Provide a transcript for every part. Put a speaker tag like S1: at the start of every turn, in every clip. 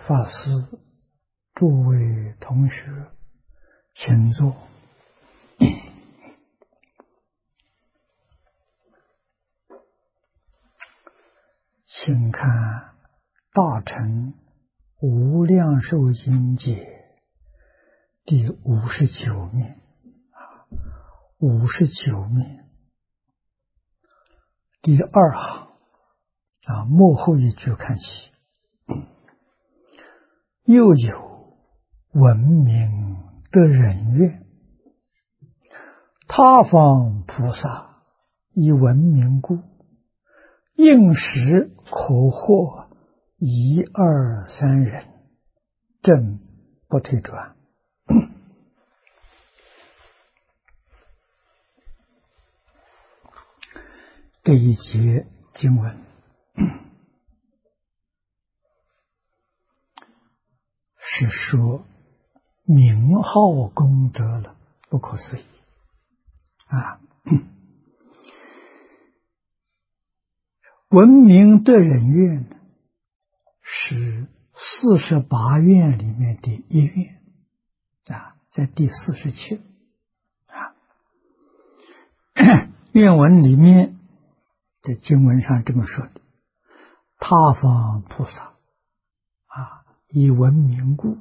S1: 法师、诸位同学，请坐。请看《大乘无量寿经解》第59面，59面第二行末后一句看起，又有闻名得人愿，他方菩萨以闻名故，应时可获一二三人，正不退转。这一节经文是说名号功德了，不可思议闻名得人愿是48愿里面的一愿在第47愿文里面的经文上这么说的：他方菩萨以闻名故，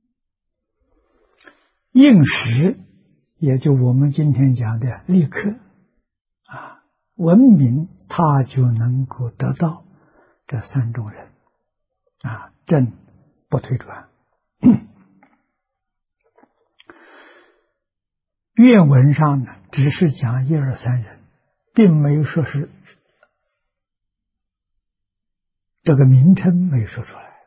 S1: 应时，也就我们今天讲的立刻闻名，他就能够得到这三种人正不退转。愿文上呢，只是讲一二三人，并没有说是这个名称没有说出来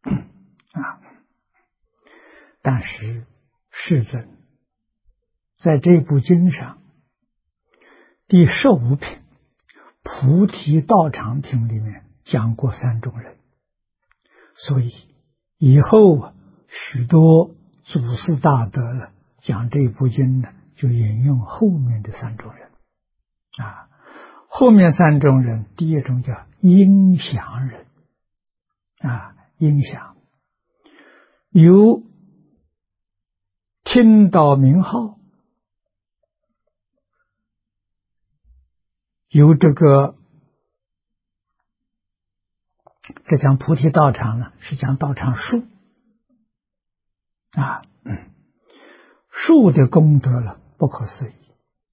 S1: 但是世尊在这部经上第15品菩提道场品里面讲过三种人，所以以后许多祖师大德了讲这部经呢，就引用后面的三种人后面三种人，第一种叫音响人音响有听到名号，有这讲菩提道场呢，是讲道场树树的功德了，不可思议，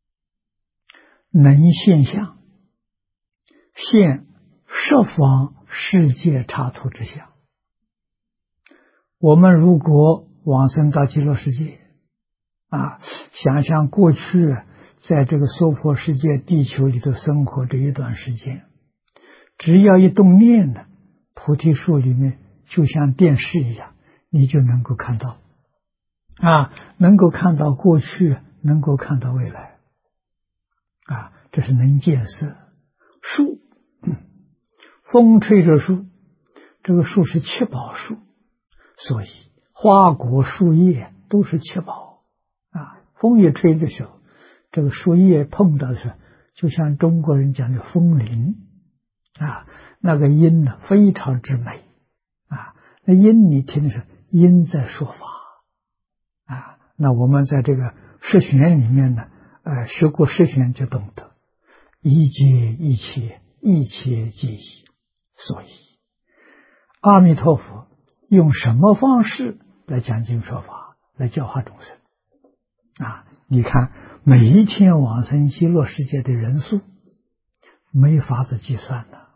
S1: 能现象，现十方世界刹土之相。我们如果往生到极乐世界想象过去在这个娑婆世界地球里头生活这一段时间，只要一动念呢，菩提树里面就像电视一样，你就能够看到能够看到过去，能够看到未来这是能见色。树风吹着树，这个树是七宝树，所以花果树叶都是七宝风一吹的时候，这个树叶碰到的时候，就像中国人讲的风铃那个音呢非常之美那音你听的是音在说法那我们在这个释玄里面呢学过释玄就懂得一切一切，一切皆一。所以阿弥陀佛用什么方式来讲经说法，来教化众生你看每一天往生极乐世界的人数没法子计算的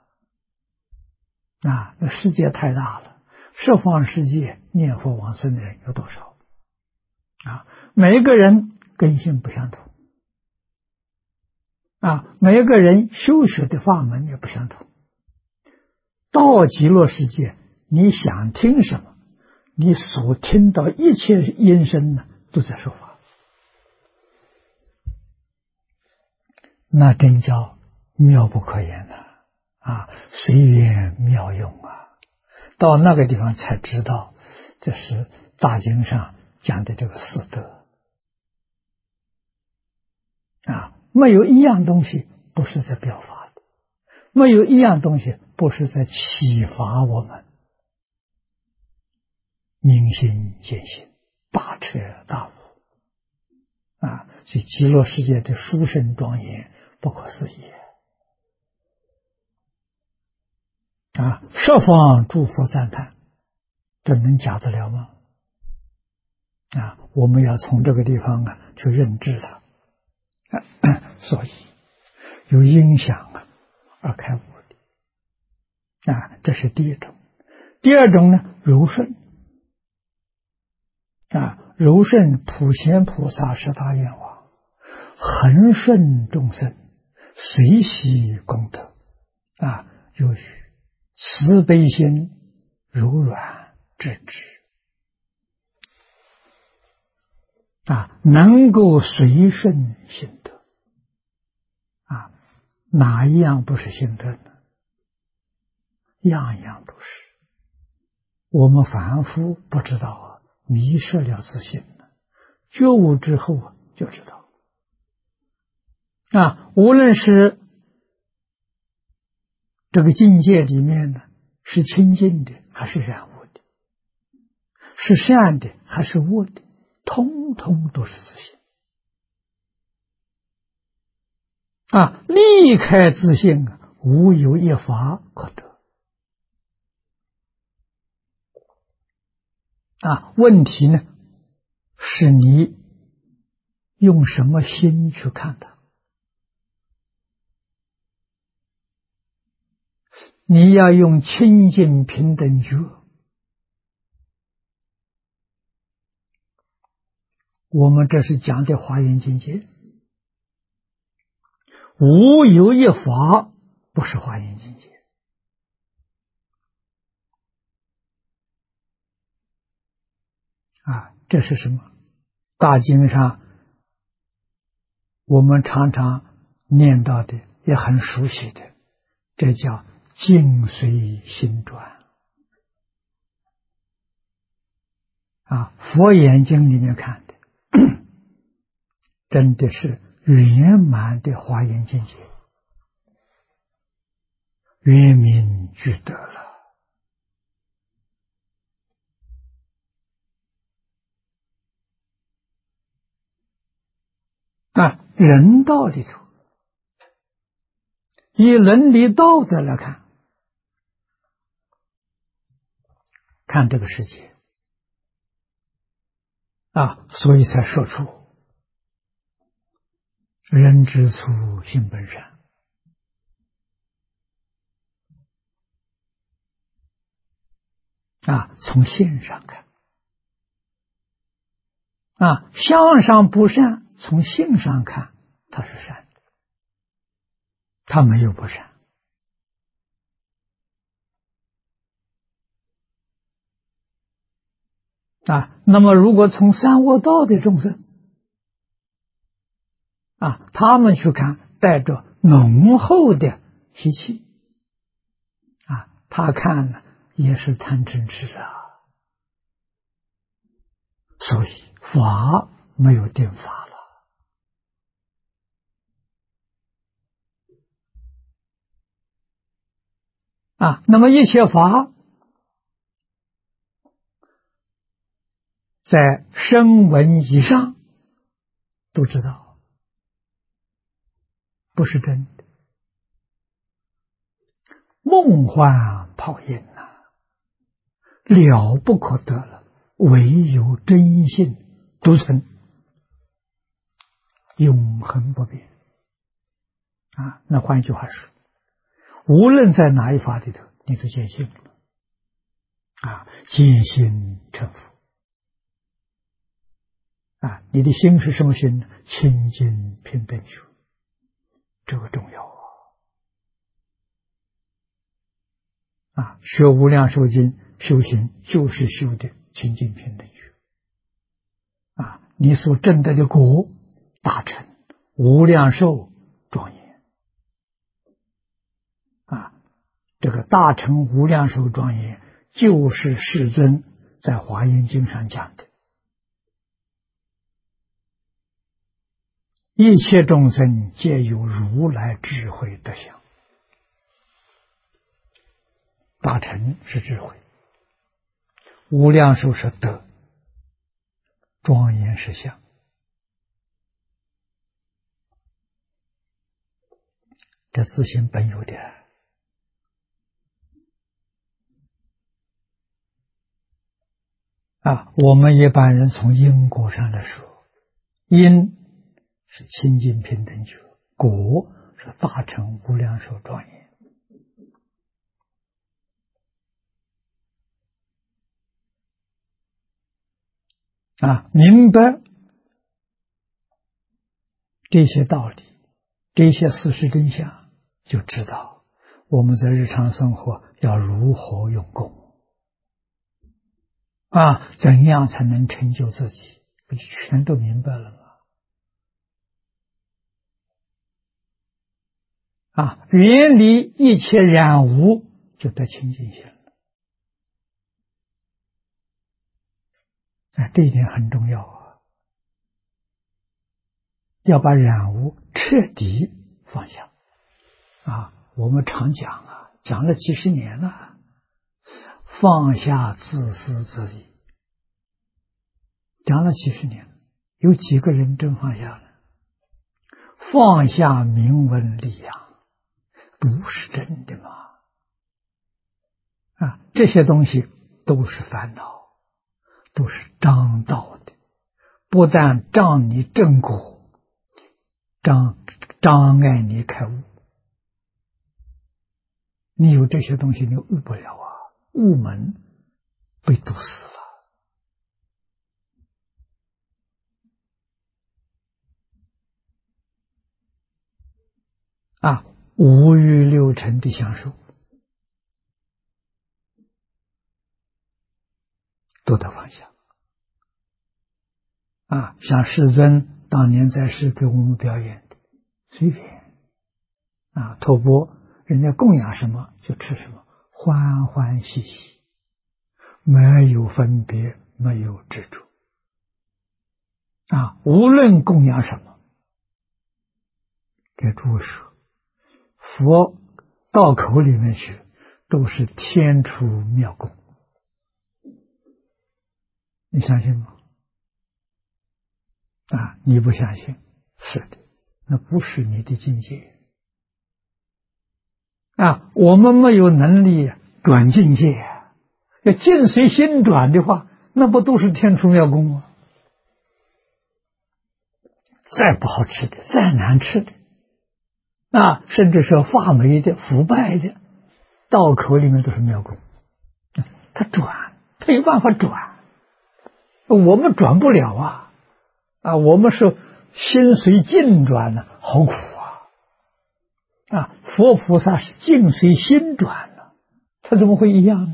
S1: 那世界太大了，十方世界念佛往生的人有多少每一个人根性不相同每一个人修学的法门也不相同。到极乐世界，你想听什么，你所听到一切音声呢，都在说法，那真叫妙不可言随缘妙用到那个地方才知道，这是大经上讲的这个四德没有一样东西不是在表法的，没有一样东西不是在启发我们明心见性，大彻大悟所以极乐世界的殊胜庄严不可思议十方诸佛赞叹，这能假得了吗？我们要从这个地方去认知它所以有影响而开悟的这是第一种。第二种呢，柔顺柔顺普贤菩萨十大愿望，恒顺众生，随喜功德有慈悲心，柔软智智能够随顺心得哪一样不是心得呢？样样都是。我们凡夫不知道迷失了自信觉悟之后就知道无论是这个境界里面呢，是清净的还是染污的，是善的还是恶的，通通都是自信离开自信无有一法可得问题呢是你用什么心去看它。你要用清净平等觉。我们这是讲的华严境界，无有一法不是华严境界这是什么？大经上我们常常念到的，也很熟悉的，这叫境随心转佛眼睛里面看的真的是圆满的华严境界，圆明具德了人道里头，以伦理道德来看，看这个世界所以才说出人之初性本善从性上看相上不善，从性上看它是善的，它没有不善那么如果从三恶道的众生他们去看，带着浓厚的习气他看呢也是贪嗔痴所以法没有定法了那么一切法在声闻以上都知道不是真的，梦幻泡影了不可得了，唯有真性独存，永恒不变那换句话说，无论在哪一法里头，你都见性了见性成佛你的心是什么心呢？清净平等觉，这个重要学无量寿经修行就是修的清净平等觉你所证得的果大成无量寿庄严这个大成无量寿庄严就是世尊在华严经上讲的，一切众生皆有如来智慧德相，大成是智慧， 无量寿是德，庄严是相。这自性本有的。我们一般人从因果上来说，因是清净平等觉，果是大乘无量寿庄严。明白这些道理，这些事实真相，就知道我们在日常生活要如何用功。怎样才能成就自己？不就全都明白了吗？远离一切染污，就得清净心了。这一点很重要要把染污彻底放下。我们常讲讲了几十年了，放下自私自利，讲了几十年，有几个人真放下了？放下名闻利养，不是真的吗？这些东西都是烦恼，都是障道的，不但障你正果，障碍你开悟。你有这些东西，你悟不了悟门被堵死了。五欲六尘的享受都得放下。像世尊当年在世给我们表演的，随便托钵，人家供养什么就吃什么，欢欢喜喜，没有分别，没有执着。无论供养什么，给诸位说，佛到口里面去都是天出妙供，你相信吗？你不相信？是的，那不是你的境界。我们没有能力转境界要境随心转的话，那不都是天出妙供吗？再不好吃的，再难吃的，甚至是发霉的、腐败的，到口里面都是妙供。它转，它有办法转，我们转不了我们是心随境转呢，好苦佛菩萨是境随心转呢，他怎么会一样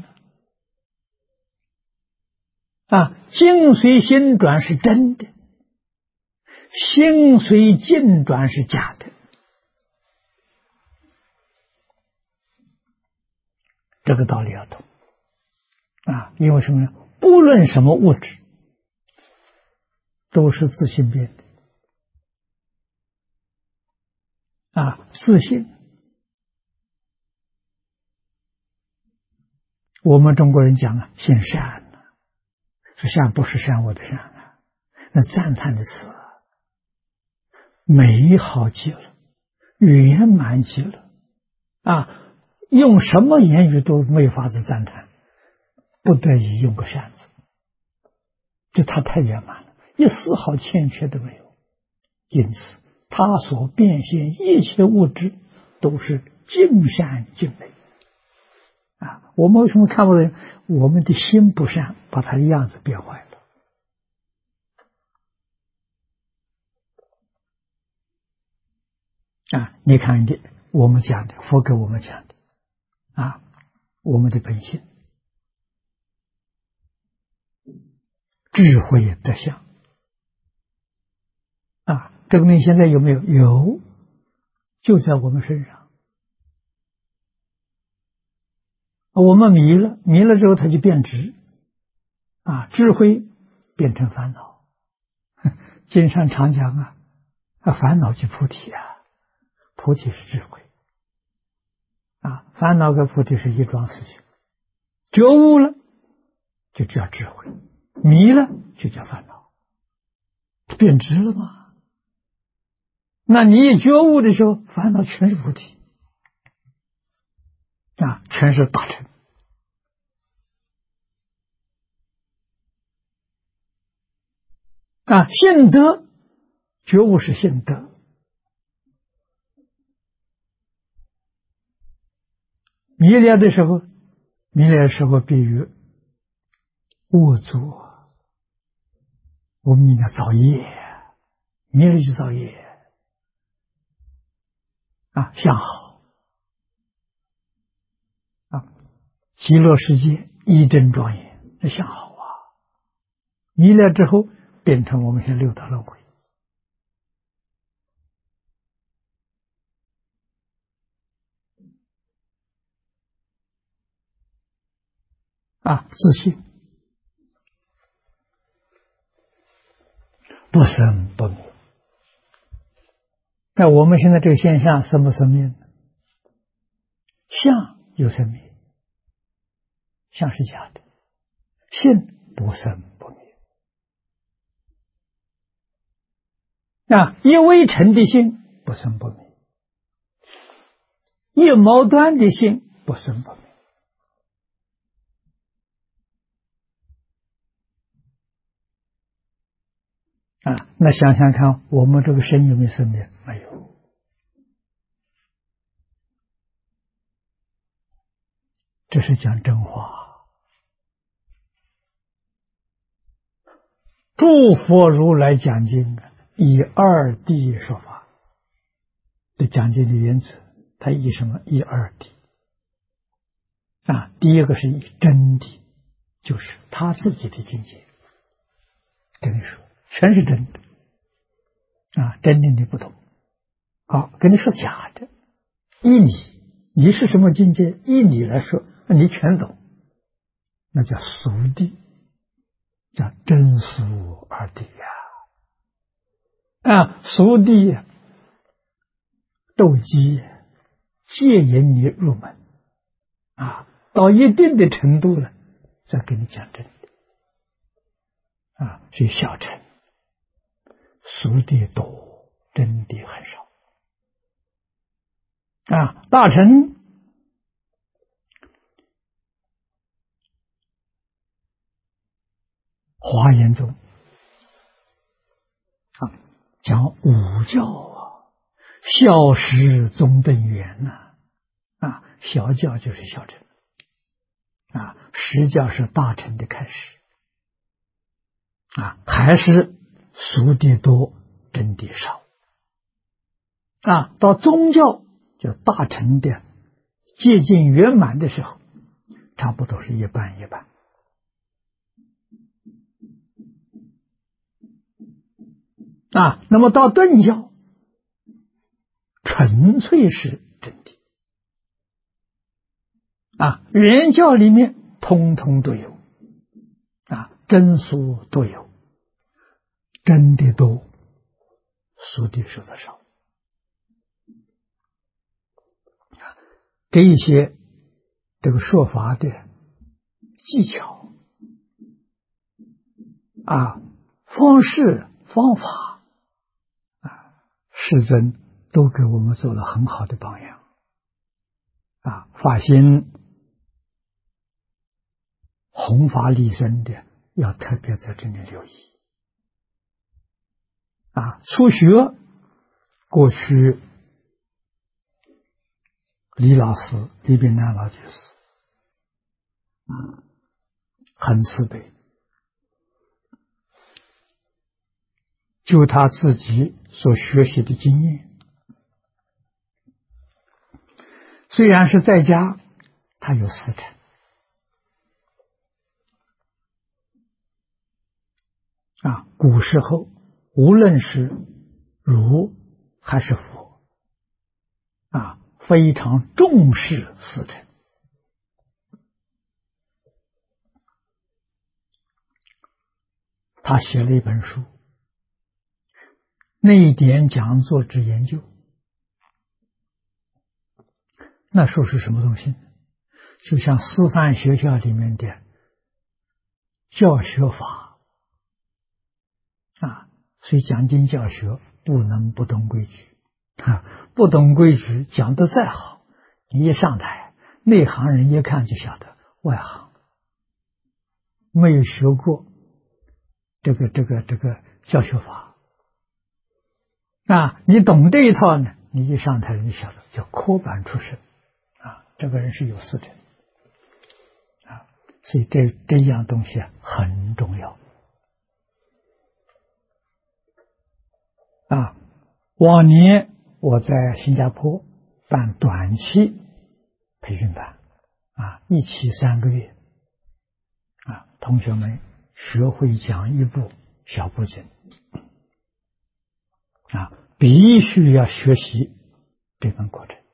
S1: 呢？境随心转是真的，心随境转是假的。这个道理要懂因为什么呢？不论什么物质都是自性变的自性。我们中国人讲性善是善，不是善恶的善那赞叹的词美好极了，圆满极了用什么言语都没有法子赞叹，不得已用个善字，就它太圆满了，一丝毫欠缺都没有。因此它所变现一切物质都是尽善尽美我们为什么看不见？我们的心不善，把它的样子变坏了你看我们讲的佛给我们讲的我们的本性智慧德相这个东西现在有没有？有，就在我们身上。我们迷了之后，它就变直智慧变成烦恼。经上常讲烦恼即菩提菩提是智慧烦恼跟菩提是一桩事情。觉悟了就叫智慧，迷了就叫烦恼，变质了吗？那你一觉悟的时候，烦恼全是菩提啊，全是大乘啊。性德觉悟是性德，迷了的时候，比喻恶作，我们应该造业，迷了就造业啊，相好啊，极乐世界一真庄严，那相好啊。迷了之后，变成我们现在六道轮回啊，自信不生不灭。那我们现在这个现象生不生灭呢？相有生灭，相是假的，性不生不灭。一微尘的性不生不灭，一毛端的性不生不灭。那想想看，我们这个身有没有生灭？没有。这是讲真话。诸佛如来讲经以二谛说法的讲经的原则，它以什么？以二谛第一个是以真谛，就是他自己的境界。跟你说，全是真的真的你不懂。好，跟你说假的，依你是什么境界？依你来说，那你全懂，那叫俗谛，叫真俗二谛俗谛斗鸡戒引你入门到一定的程度了，再跟你讲真的所以小乘俗谛多，真谛很少大乘华严宗讲五教小时中等圆小教就是小乘实教是大乘的开始还是俗谛多，真谛少到宗教就大乘的接近圆满的时候，差不多是一半一半那么到顿教纯粹是真谛原教里面通通都有真俗都有，真的多，俗谛说的少这一些这个说法的技巧方式方法世尊都给我们做了很好的榜样发心弘法利生的要特别在这里留意初学过去李老师李炳南老居士很慈悲，就他自己所学习的经验，虽然是在家，他有4成古时候无论是儒还是佛非常重视4成。他写了一本书《内典讲座之研究》，那书是什么东西？就像师范学校里面的教学法啊，所以讲经教学不能不懂规矩啊，不懂规矩讲得再好，你一上台，内行人一看就晓得，外行没有学过这个教学法啊，你懂这一套呢，你一上台人就晓得，叫科班出身啊，这个人是有素质啊，所以这样东西很重要啊。往年我在新加坡办短期培训班啊，一期3个月啊，同学们学会讲一部小部经啊，必须要学习这门课程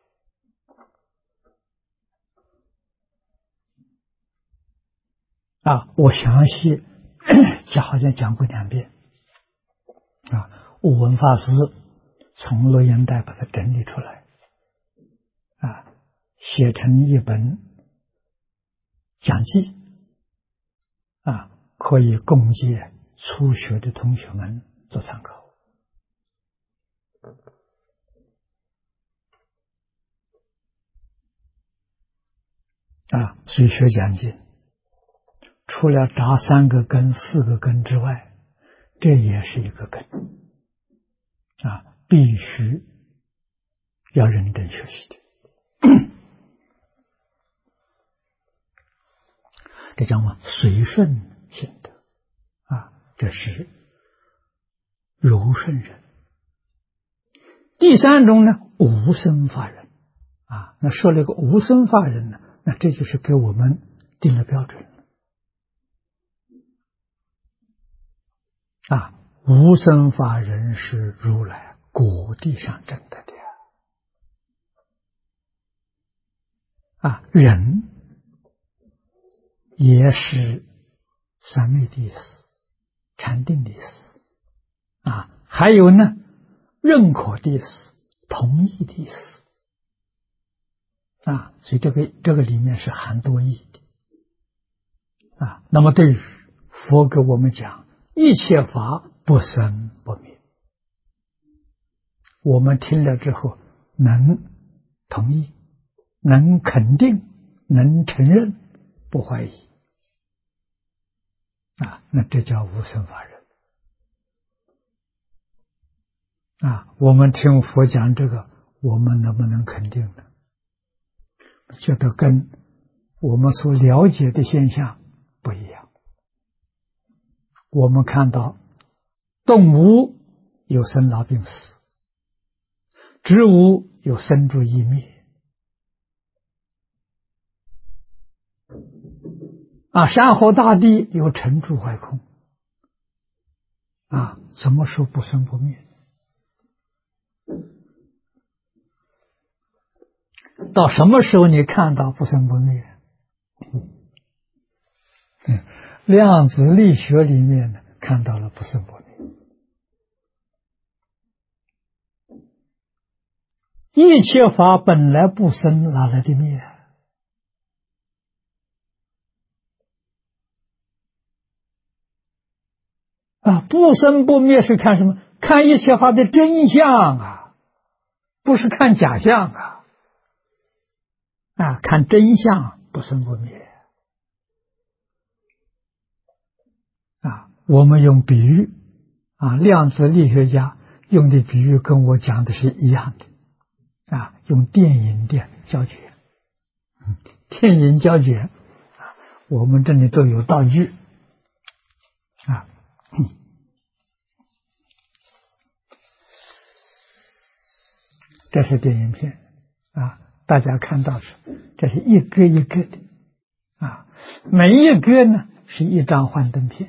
S1: 啊。我详细好像讲过2遍啊。悟文法师从录音带把它整理出来啊，写成一本讲记啊，可以供给初学的同学们做参考啊。所以学讲经除了扎3个根4个根之外，这也是一个根啊，必须要认真学习的这叫什么？随顺心得啊，这是柔顺人。第3种呢，无生法忍啊。那说了个无生法忍呢，那这就是给我们定了标准了啊。无生法忍是如来果地上证得的啊，忍也是三昧的意思，禅定的意思啊，还有呢，认可的意思，同意的意思啊，所以这个里面是含多义的啊。那么对于佛给我们讲，一切法不生不灭，我们听了之后能同意，能肯定，能承认，不怀疑啊，那这叫无生法忍啊。我们听佛讲这个，我们能不能肯定呢？觉得跟我们所了解的现象不一样。我们看到动物有生老病死，植物有生住异灭啊，山河大地有成住坏空啊，怎么说不生不灭？到什么时候你看到不生不灭？量子力学里面呢，看到了不生不灭。一切法本来不生，哪来的灭啊？不生不灭是看什么？看一切法的真相啊，不是看假象啊！啊，看真相，不生不灭啊！我们用比喻啊，量子力学家用的比喻跟我讲的是一样的啊，用电影的胶卷，电影胶卷啊，我们这里都有道具啊。这是电影片啊，大家看到是，这是一个一个的啊，每一个呢是一张幻灯片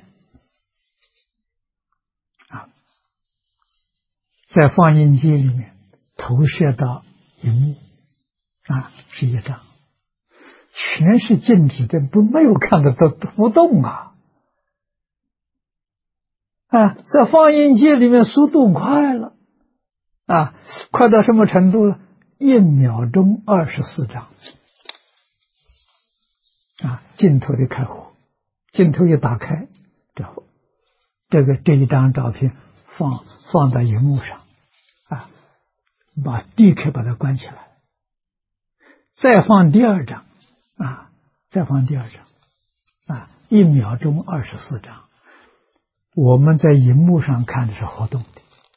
S1: 啊，在放映机里面投射到荧幕啊，是一张，全是静止的，没有看的都不动啊啊，在放映机里面速度快了。啊，快到什么程度了？1秒钟24张啊，镜头的开合镜头一打开，这一张照片放到荧幕上，啊，立刻把它关起来，再放第二张，再放第二张，1秒钟24张。我们在荧幕上看的是活动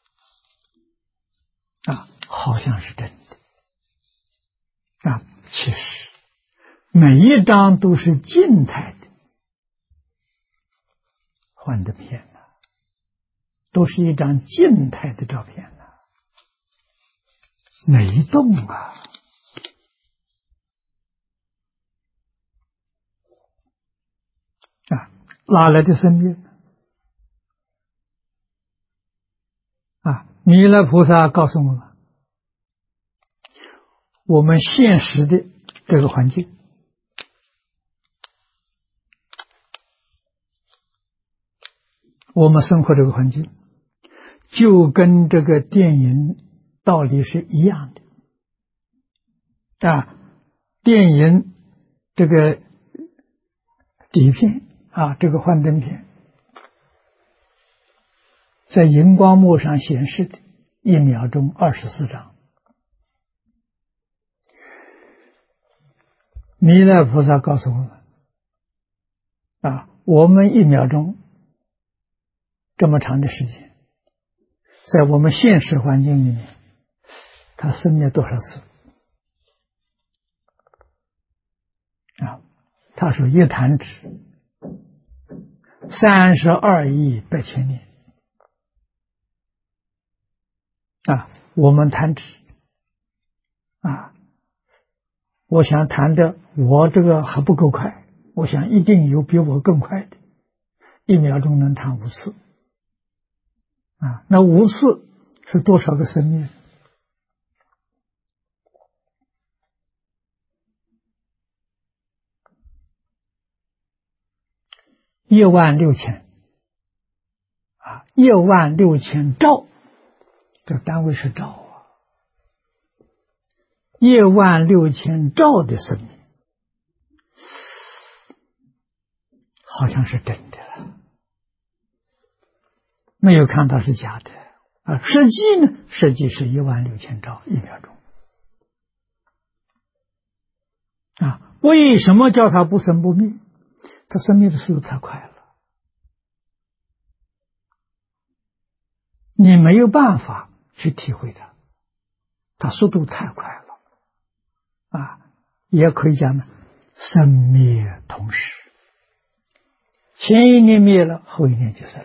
S1: 的，好像是真的，其实每一张都是静态的幻灯片都是一张静态的照片没动哪来的生命弥勒菩萨告诉我们现实的这个环境，我们生活这个环境就跟这个电影道理是一样的电影这个底片这个幻灯片在荧光幕上显示的1秒钟24张。弥勒菩萨告诉我们我们1秒钟这么长的时间，在我们现实环境里面，它生灭多少次他说一弹指32亿8千年我们弹指我想弹的我这个还不够快，我想一定有比我更快的，1秒钟能弹5次那5次是多少个生命？1600016000兆，这单位是兆16000兆的生命，好像是真的了，没有看到是假的实际呢？实际是16000兆1秒钟为什么叫它不生不灭？它生灭的速度太快了，你没有办法去体会它速度太快了也可以讲呢，生灭同时，前一念灭了，后一念就生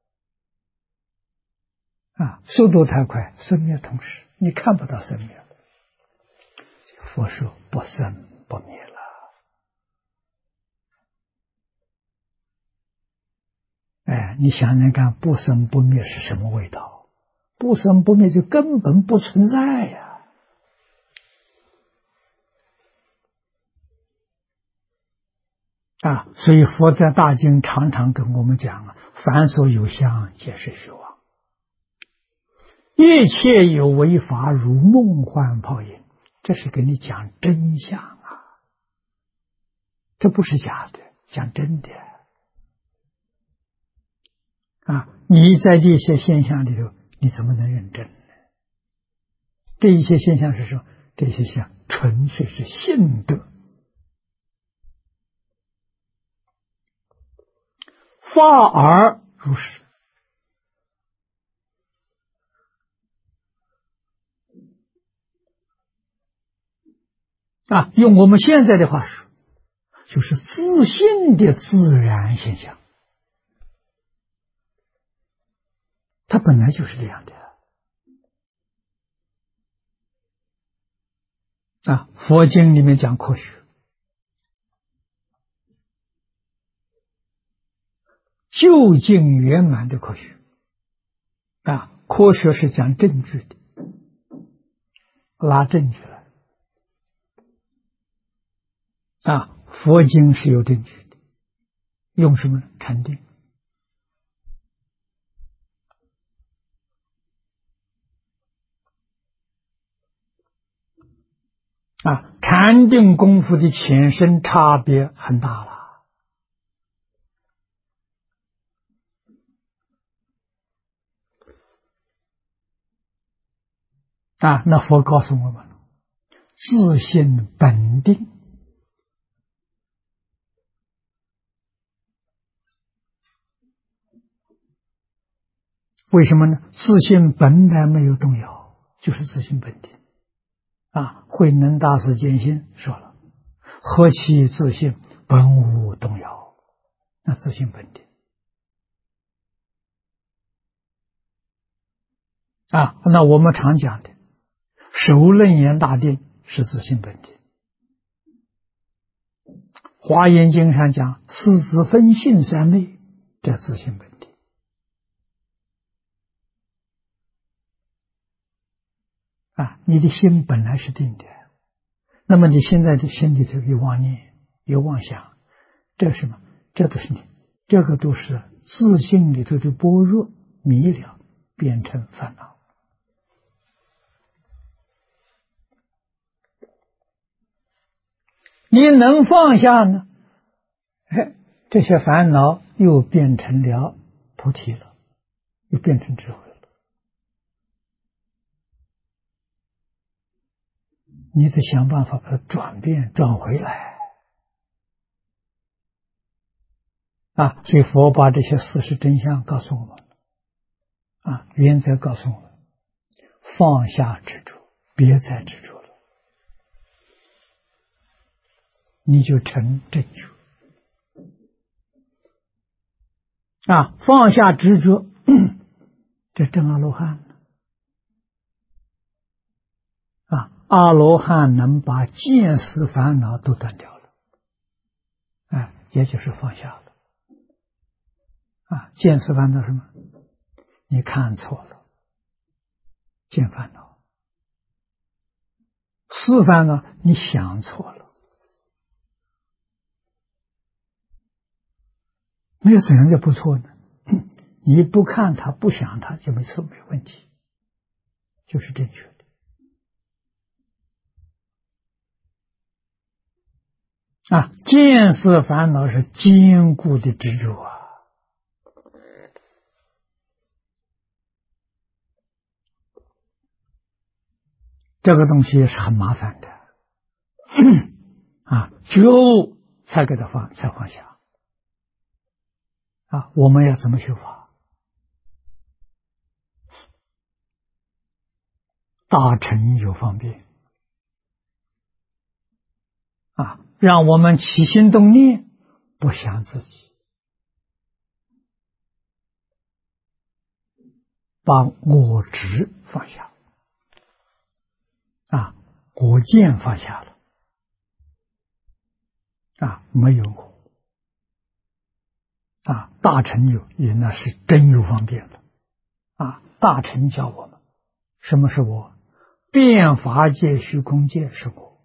S1: 了速度太快，生灭同时，你看不到生灭了。佛说不生不灭了你想想看，不生不灭是什么味道？不生不灭就根本不存在所以佛在大经常常跟我们讲凡所有相，皆是虚妄，一切有为法，如梦幻泡影。这是给你讲真相这不是假的，讲真的你在这些现象里头，你怎么能认真呢？这一些现象是什么？这些现象纯粹是性德，发而如是用我们现在的话说，就是自性的自然现象，它本来就是这样的佛经里面讲科学，究竟圆满的科学科学是讲证据的，拉证据来佛经是有证据的，用什么禅定禅定功夫的浅深差别很大了那佛告诉我们，自性本定。为什么呢？自性本来没有动摇，就是自性本定。慧能大师见性说了：“何其自性本无动摇。”那自性本定。那我们常讲的首楞严大定是自性本定。华严经上讲四子分性三昧，这自性本定。你的心本来是定的，那么你现在的心里头有妄念有妄想，这是什么？这都是你，这个都是自性里头的般若迷了，变成烦恼。你能放下呢？这些烦恼又变成了菩提了，又变成智慧了。你得想办法把它转变转回来。所以佛把这些事实真相告诉我们，原则告诉我们，放下执着，别再执着了，你就成正觉。放下执着，这证阿罗汉。阿罗汉能把见思烦恼都断掉了，也就是放下了。见思烦恼什么？你看错了，见烦恼；思烦恼，你想错了。那怎样就不错呢？你不看它，不想它，就没错，没问题，就是正确的。见思烦恼是坚固的执着这个东西是很麻烦的觉悟才给它放下我们要怎么修法？大乘有方便让我们起心动念不想自己，把我执放下我见放下了没有我大乘也那是真有方便了大乘教我们什么是我？变法界虚空界是我，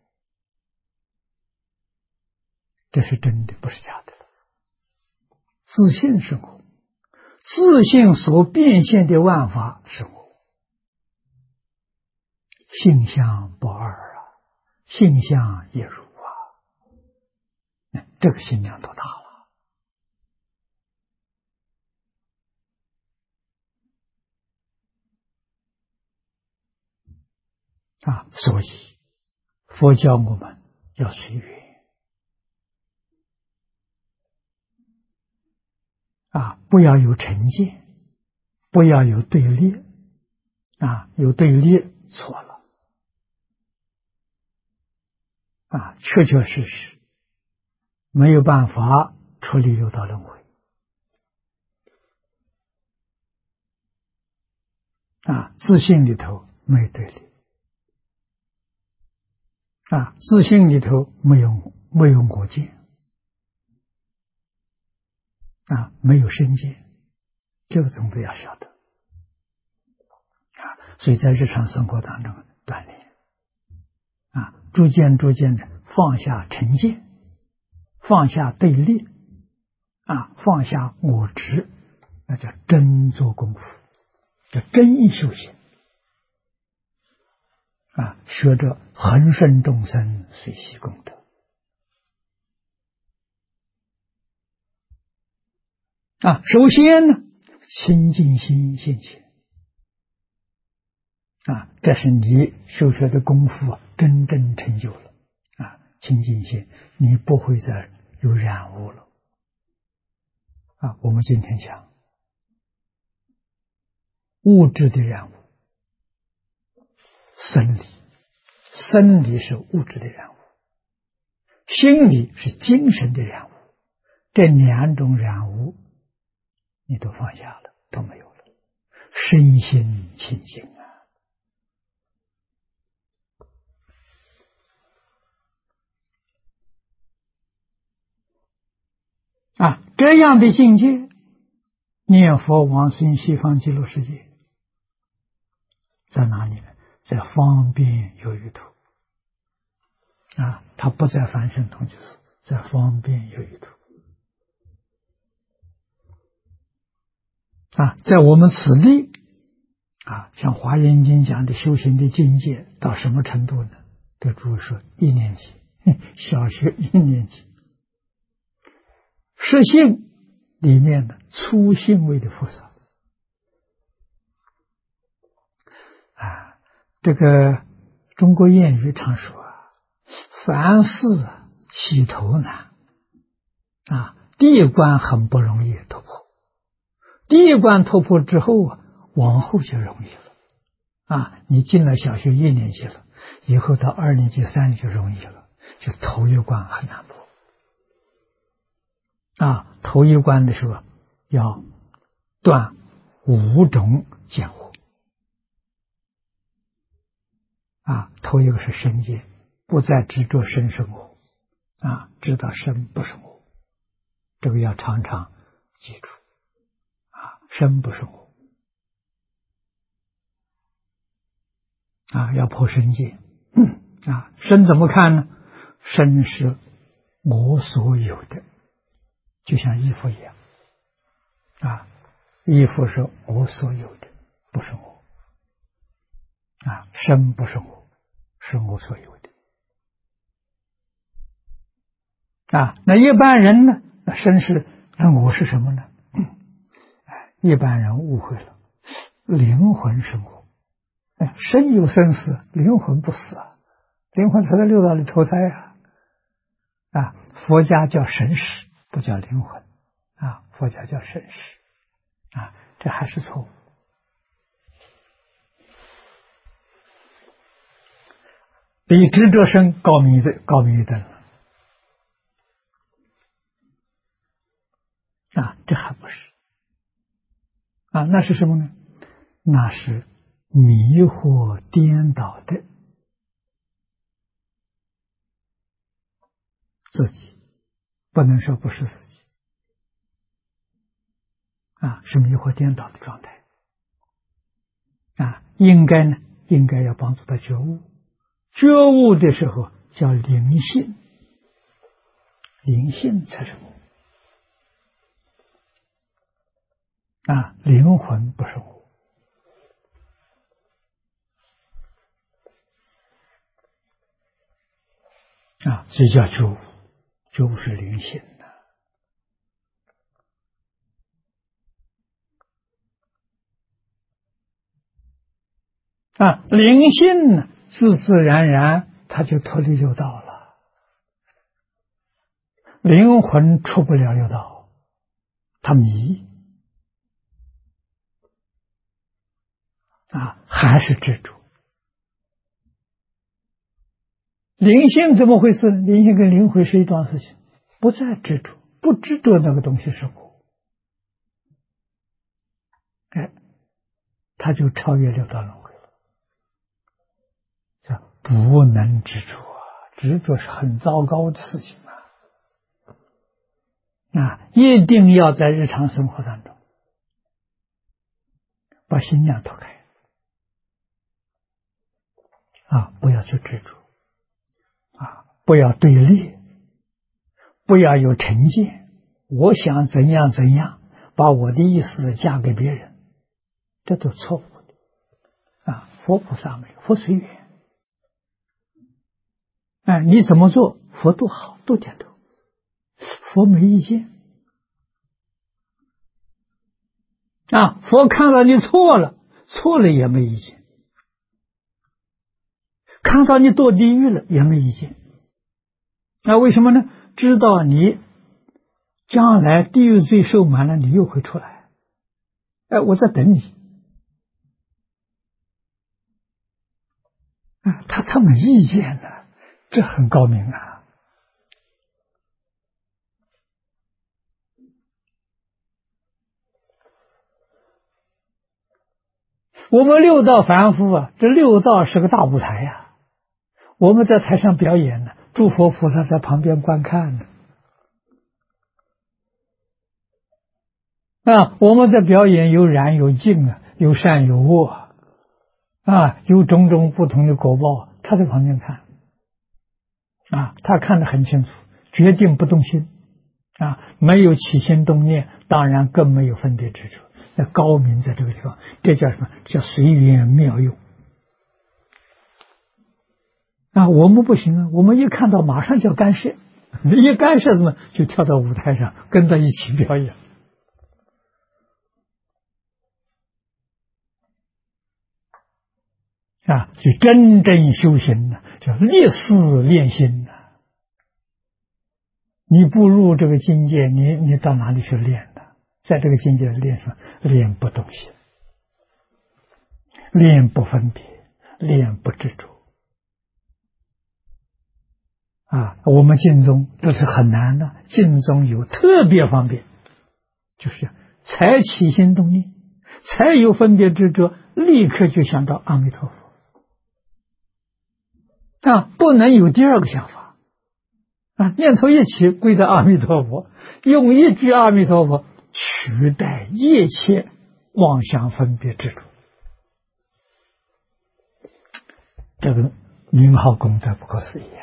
S1: 这是真的，不是假的。自性是我，自性所变现的万法是我，性相不二性相也如这个心量多大了所以佛教我们要随缘不要有成见，不要有对立有对立错了确确实实没有办法处理六道轮回自性里头没有对立自性里头没有我见没有身见，这个总得要晓得所以在日常生活当中锻炼逐渐的放下成见，放下对立放下我执，那叫真做功夫，叫真修行学着恒顺众生，随喜功德首先呢，清净心现前这是你修学的功夫真正成就了清净心，你不会再有染污了我们今天讲物质的染污，生理是物质的染污，心理是精神的染污，这两种染污你都放下了，都没有了，身心清净这样的境界，念佛往生西方极乐世界在哪里呢？在方便有余土它不在凡圣同居所，在方便有余土在我们此地像华严经讲的修行的境界到什么程度呢？对诸位说1年级，小学1年级，实性里面的粗性位的菩萨这个中国谚语常说凡事起头难第一关很不容易突破，第一关突破之后往后就容易了你进了小学1年级了，以后到2年级3年级就容易了，就头一关很难破头一关的时候要断5种见惑头一个是身见，不再执着身生活知道身不生活，这个要常常记住身不生活要破身见身怎么看呢？身是我所有的，就像衣服一样衣服是我所有的，不是我身不是我，是我所有的那一般人呢，身是那我是什么呢？一般人误会了，灵魂是我身有生死，灵魂不死灵魂才在六道里投胎佛家叫神识，不叫灵魂佛家叫神识这还是错误比执着身高明一等了这还不是那是什么呢？那是迷惑颠倒的自己，不能说不是自己是迷惑颠倒的状态应该要帮助他觉悟，觉悟的时候叫灵性，灵性才是我灵魂不是我所以叫觉悟，觉悟是灵性灵性呢，自自然然它就脱离六道了，灵魂出不了六道，它迷还是执着。灵性怎么回事？灵性跟灵魂是一桩事情，不再执着，不执着那个东西是我，他就超越六道轮回了。这不能执着执着是很糟糕的事情一定要在日常生活当中把心量脱开不要去执着不要对立，不要有成见，我想怎样怎样，把我的意思嫁给别人，这都错误的佛菩萨没有，佛随缘你怎么做佛都好，都点头，佛没意见佛看到你错了也没意见看到你堕地狱了也没意见。为什么呢？知道你将来地狱罪受满了，你又会出来。我在等你。他没意见呢，这很高明啊。我们六道凡夫这六道是个大舞台呀，我们在台上表演呢，诸佛菩萨在旁边观看呢。我们在表演有染有净有善有恶有种种不同的果报，他在旁边看他看得很清楚，决定不动心没有起心动念，当然更没有分别执着。那高明在这个地方，这叫什么？叫随缘妙用我们不行我们一看到马上就要干涉，一干涉什么就跳到舞台上跟他一起表演就真正修行叫立誓练心你不入这个境界，你到哪里去练呢？在这个境界练什么？练不动心，练不分别，练不执着我们净宗这是很难的，净宗有特别方便，就是才起心动念，才有分别执着，立刻就想到阿弥陀佛不能有第二个想法念头一起归到阿弥陀佛，用一句阿弥陀佛取代一切妄想分别执着，这个名号功德不可思议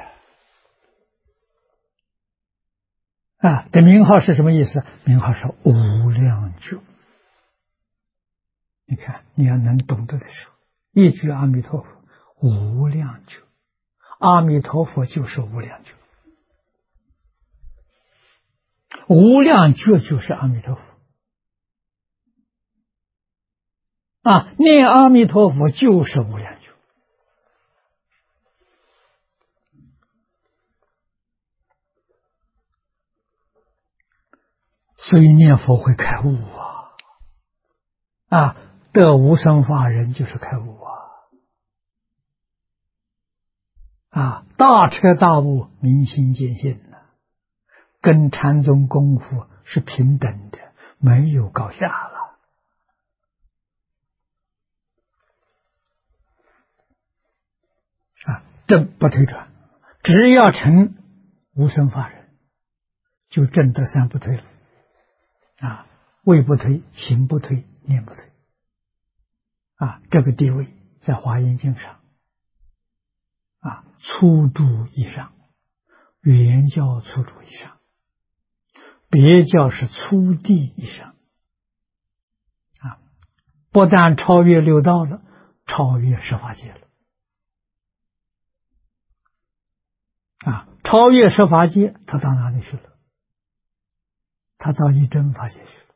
S1: 这名号是什么意思？名号是无量久。你看你要能懂得的时候，一句阿弥陀佛无量久，阿弥陀佛就是无量久，无量觉就是阿弥陀佛念阿弥陀佛就是无量觉。所以念佛会开悟得无生法人就是开悟大彻大悟，明心见性跟禅宗功夫是平等的，没有高下了证不退转，只要成无生法人，就证得三不退了位不退，行不退，念不退这个地位在华严经上初住以上，原教初住以上，别教是初地以上不但超越六道了，超越十法界了超越十法界，他到哪里去了？他到一真法界去了，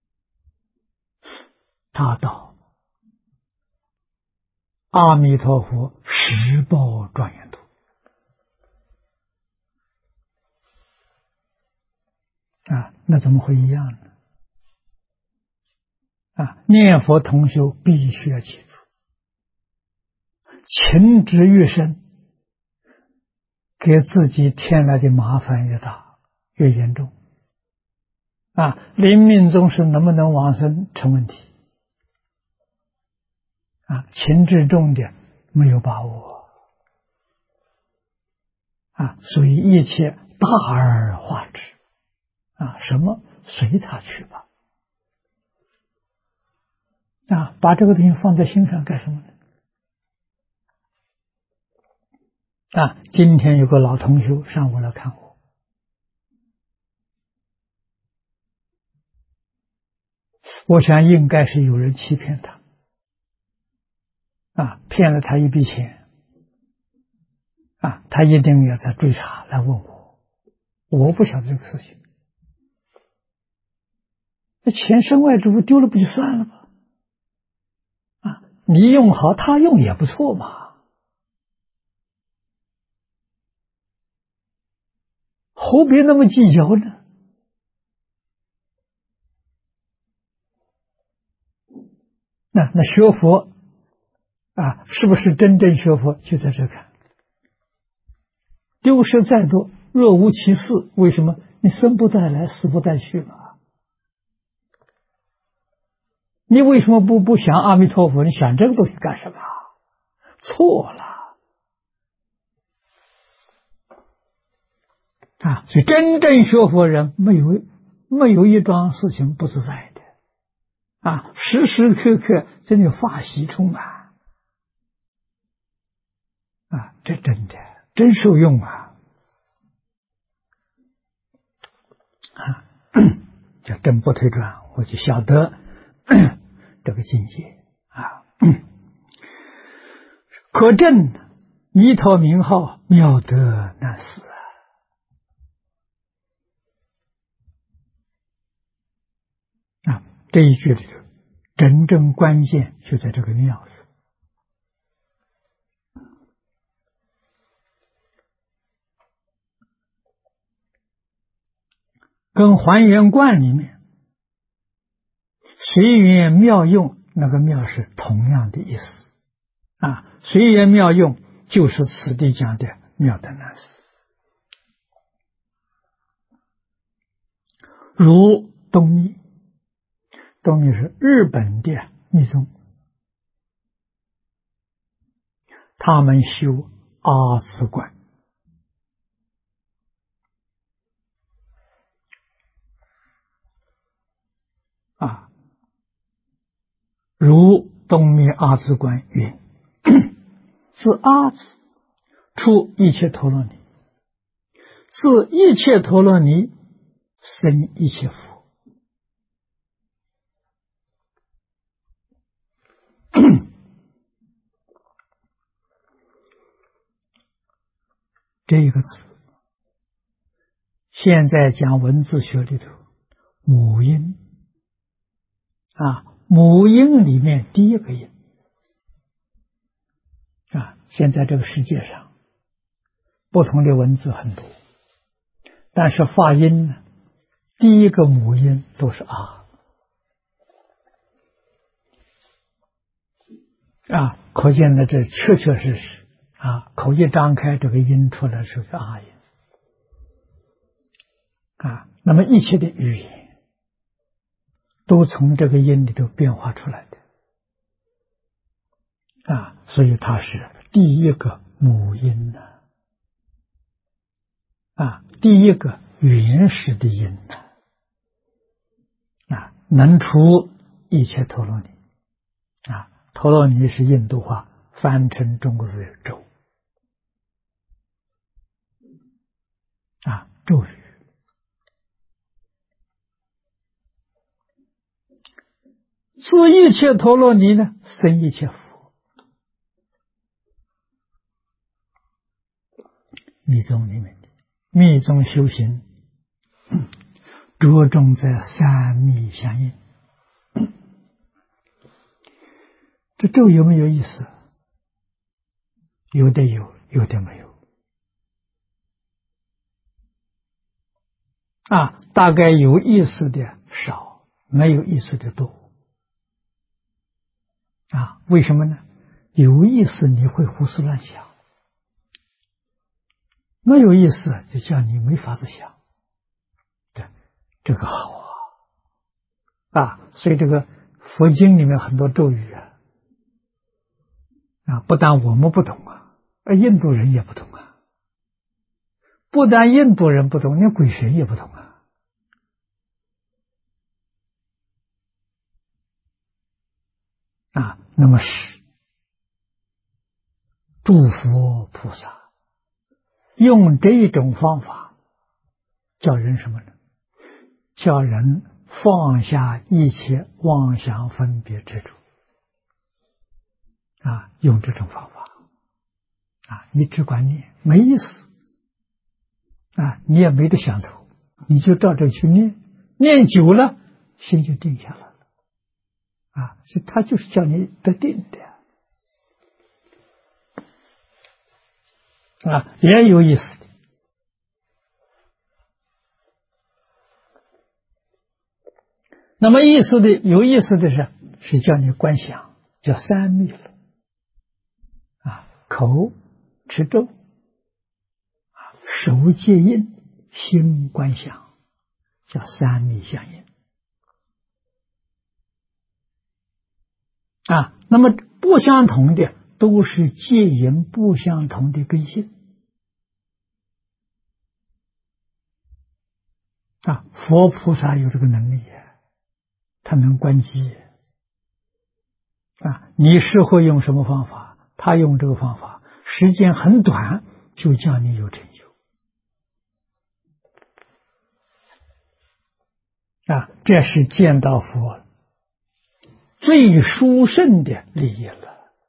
S1: 他到阿弥陀佛十报庄严土那怎么会一样呢？念佛同修必须要记住，情执越深，给自己添来的麻烦越大越严重临命终时能不能往生成问题情执重点没有把握所以一切大而化之什么随他去吧把这个东西放在心上干什么呢？今天有个老同修上午来看我想应该是有人欺骗他骗了他一笔钱他一定要在追查来问我不晓得这个事情。那钱身外之物丢了不就算了吗？你用好他用也不错嘛何必那么计较呢？那学佛是不是真正学佛？就在这看，丢失再多，若无其事。为什么？你生不带来，死不带去嘛。你为什么不想阿弥陀佛？你想这个东西干什么？错了所以真正学佛人没有一桩事情不自在的时时刻刻真的法喜充满这真的真受用叫真不退转，我就晓得这个境界可证弥陀名号妙得难思这一句里头真正关键就在这个妙字。跟还原观里面随缘妙用那个妙是同样的意思随缘妙用就是此地讲的妙得难思。如东密，东密是日本的密宗，他们修阿字观如东密阿字观云：自阿字出一切陀罗尼，自一切陀罗尼生一切佛。这个词现在讲文字学里头母音母音里面第一个音现在这个世界上不同的文字很多，但是发音呢，第一个母音都是可见的这确确实实口一张开，这个音出来是个音那么一切的语言都从这个音里头变化出来的所以它是第一个母音第一个原始的音能出一切陀罗尼陀罗尼是印度话，翻成中国字咒咒语。自一切陀罗尼呢，生一切佛。密宗里面的密宗修行着重在三密相应。这咒有没有意思？有的有，有的没有大概有意思的少，没有意思的多为什么呢？有意思你会胡思乱想，没有意思就叫你没法子想。对，这个好所以这个佛经里面很多咒语不但我们不懂印度人也不懂不但印度人不懂，连鬼神也不懂那么是诸佛菩萨用这种方法叫人什么呢？叫人放下一切妄想分别执着用这种方法你只管念没意思你也没得想头，你就照着去念，念久了心就定下来了所以他就是叫你得定的也有意思的那么有意思的是叫你观想，叫三密了。口持咒，手接印，心观想，叫三密相应。那么不相同的都是戒淫不相同的根性。佛菩萨有这个能力，他能观机。你适合用什么方法，他用这个方法，时间很短就叫你有成就。这是见到佛最殊胜的利益了。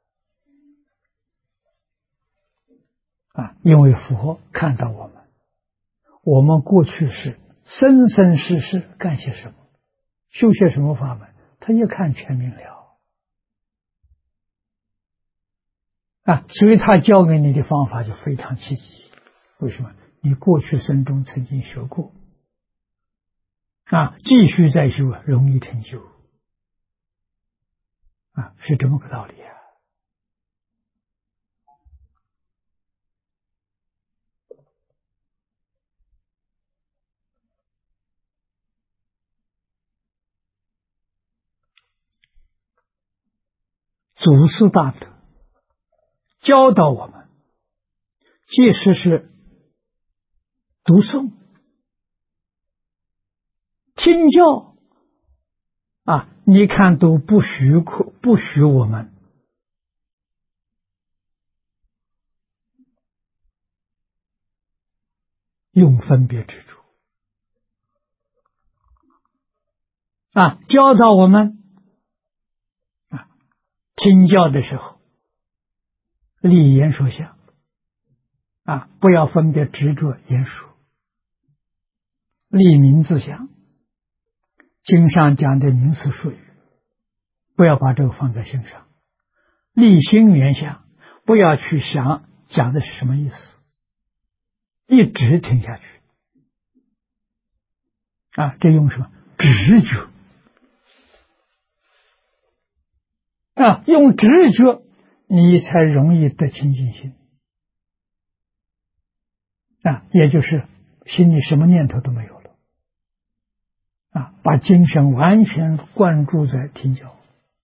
S1: 因为佛看到我们过去是生生世世干些什么，修些什么法门，他一看全明了。所以他教给你的方法就非常积极。为什么？你过去生中曾经学过，继续再修容易成就。是这么个道理。祖师大德教导我们，即使是读诵、听教你看都不许我们用分别执着。教导我们听教的时候立言说相，不要分别执着言说，立名字相，经上讲的名词术语不要把这个放在心上，立心缘相，不要去想讲的是什么意思，一直听下去。这用什么？直觉。用直觉你才容易得清净心。也就是心里什么念头都没有了。把精神完全灌注在听教。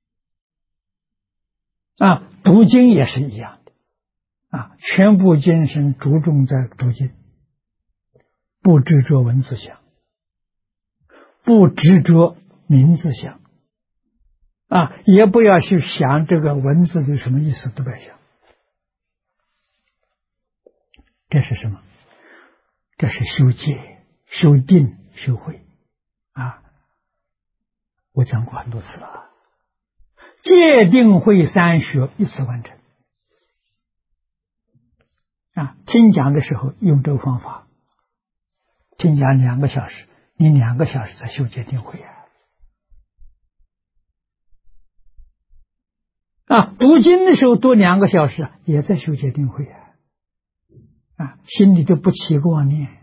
S1: 读经也是一样的。全部精神着重在读经，不执着文字相，不执着名字相。也不要去想这个文字有什么意思，都不要想。这是什么？这是修戒、修定、修慧。我讲过很多次了。戒定慧三学一次完成。听讲的时候用这个方法，听讲2个小时，你2个小时才修戒定慧读经的时候多2个小时也在修戒定慧心里都不起妄念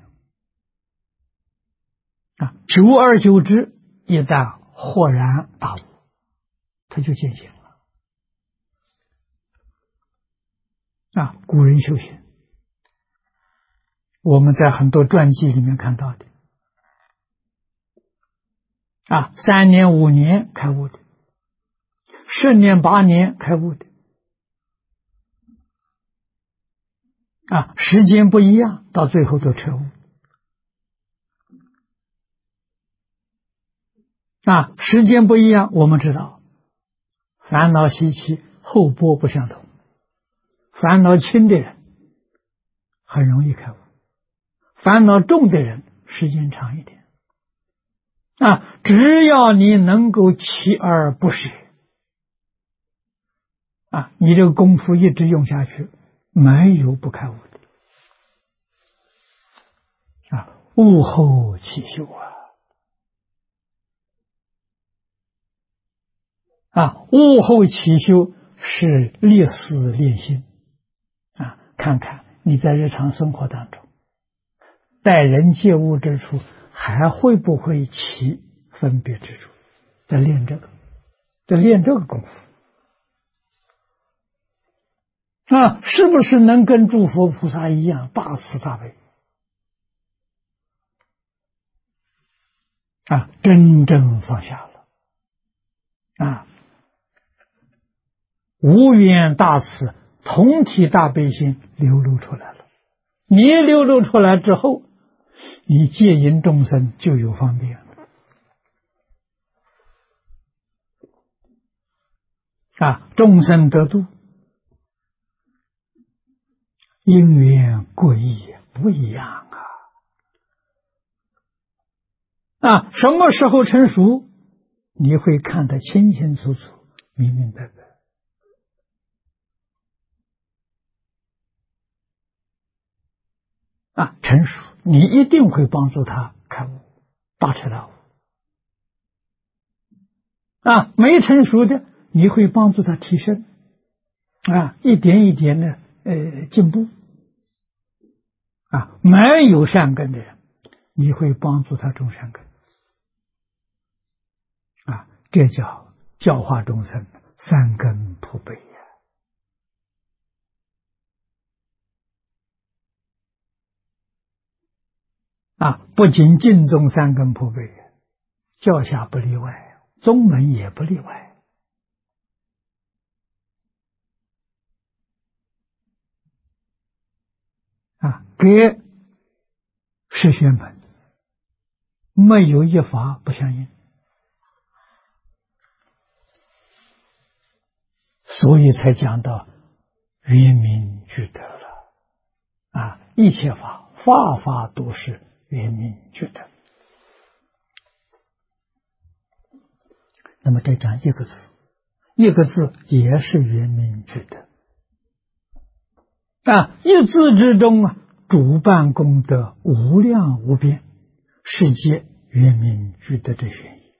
S1: 久而久之，一旦豁然大悟，他就见性了。古人修行，我们在很多传记里面看到的3年5年开悟的，10年8年开悟的时间不一样，到最后都彻悟时间不一样，我们知道烦恼习气后波不相同，烦恼轻的人很容易开悟，烦恼重的人时间长一点只要你能够锲而不舍你这个功夫一直用下去，没有不开悟的悟后起修悟后起修是立思练心看看你在日常生活当中待人接物之处还会不会起分别之处在练这个，在练这个功夫啊，是不是能跟诸佛菩萨一样大慈大悲啊？真正放下了啊，无缘大慈，同体大悲心流露出来了。你流露出来之后，你接引众生就有方便啊，众生得度，因缘各异，不一样啊！什么时候成熟，你会看得清清楚楚、明明白白啊！成熟，你一定会帮助他开悟，大彻大悟啊！没成熟的，你会帮助他提升啊，一点一点的进步啊！没有善根的人，你会帮助他种善根啊！这叫教化众生，三根普被啊！不仅净宗三根普被，教下不例外，宗门也不例外啊！给十玄门没有一法不相应，所以才讲到圆明具德了啊！一切法，法法都是圆明具德。那么再讲一个字，一个字也是圆明具德啊！一字之中啊，主办功德无量无边，是皆圆明具德的原因。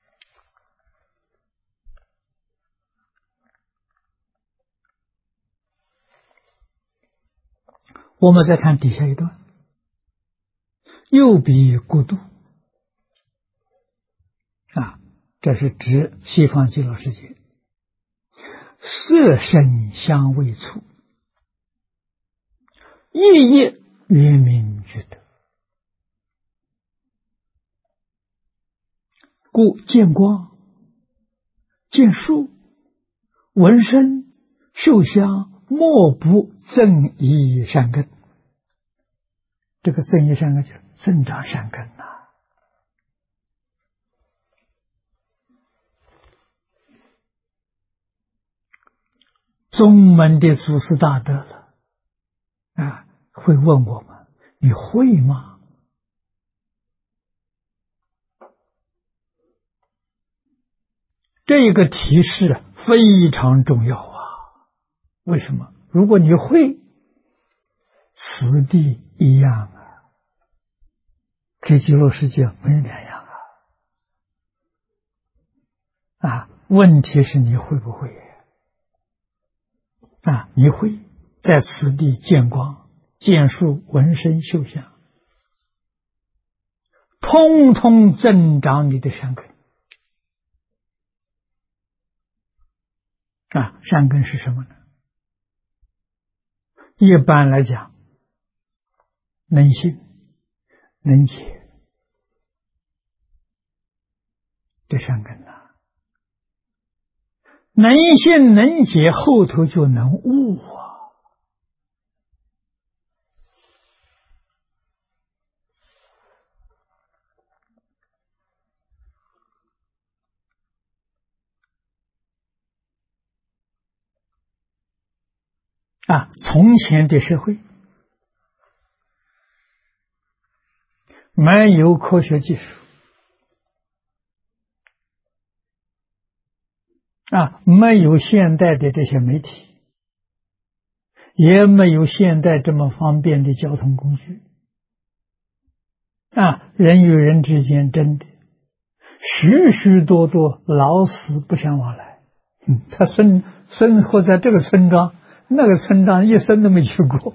S1: 我们再看底下一段，又比国度啊，这是指西方极乐世界，色声香味触，一一圆明具德，故见光、见树、闻声、嗅香，莫不增益善根。这个增益善根就是增长善根呐。宗门的祖师大德了啊，会问我们：你会吗？这个提示非常重要啊！为什么？如果你会，此地一样啊，跟极乐世界没两样啊！问题是你会不会啊？你会在此地见光、见树、闻声、嗅香，通通增长你的善根啊！善根是什么呢？一般来讲，能信、能解这善根呐。能信能解，后头就能悟啊！从前的社会没有科学技术啊，没有现代的这些媒体，也没有现代这么方便的交通工具啊，人与人之间真的许许多多老死不相往来。他生活在这个村庄，那个村庄一生都没去过，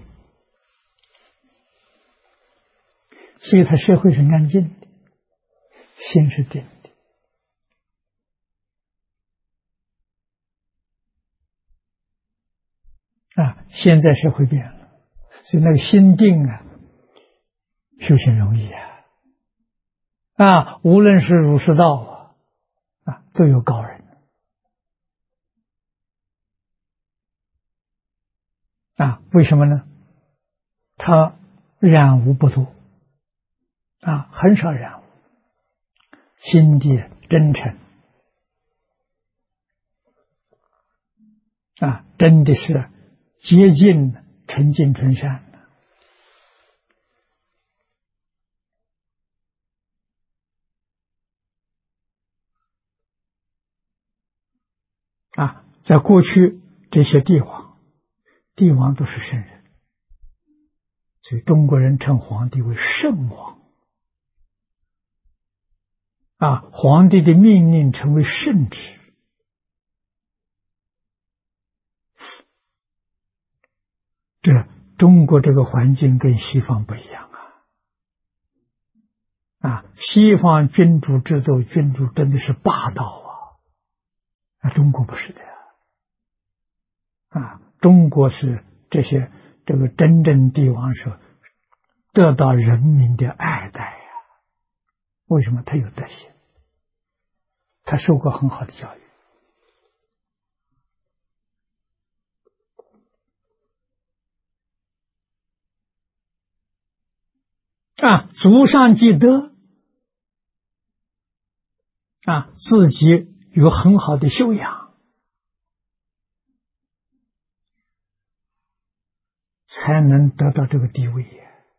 S1: 所以他社会是安静的，心是定的现在社会变了，所以那个心定修行容易无论是儒释道都有高人为什么呢？他染污不多很少染污，心地真诚真的是接近纯净纯善在过去这些帝王都是圣人，所以中国人称皇帝为圣王皇帝的命令成为圣旨。这中国这个环境跟西方不一样西方君主制度，君主真的是霸道中国不是的中国是这个真正帝王是得到人民的爱戴为什么？他有德行，他受过很好的教育祖上积德自己有很好的修养，才能得到这个地位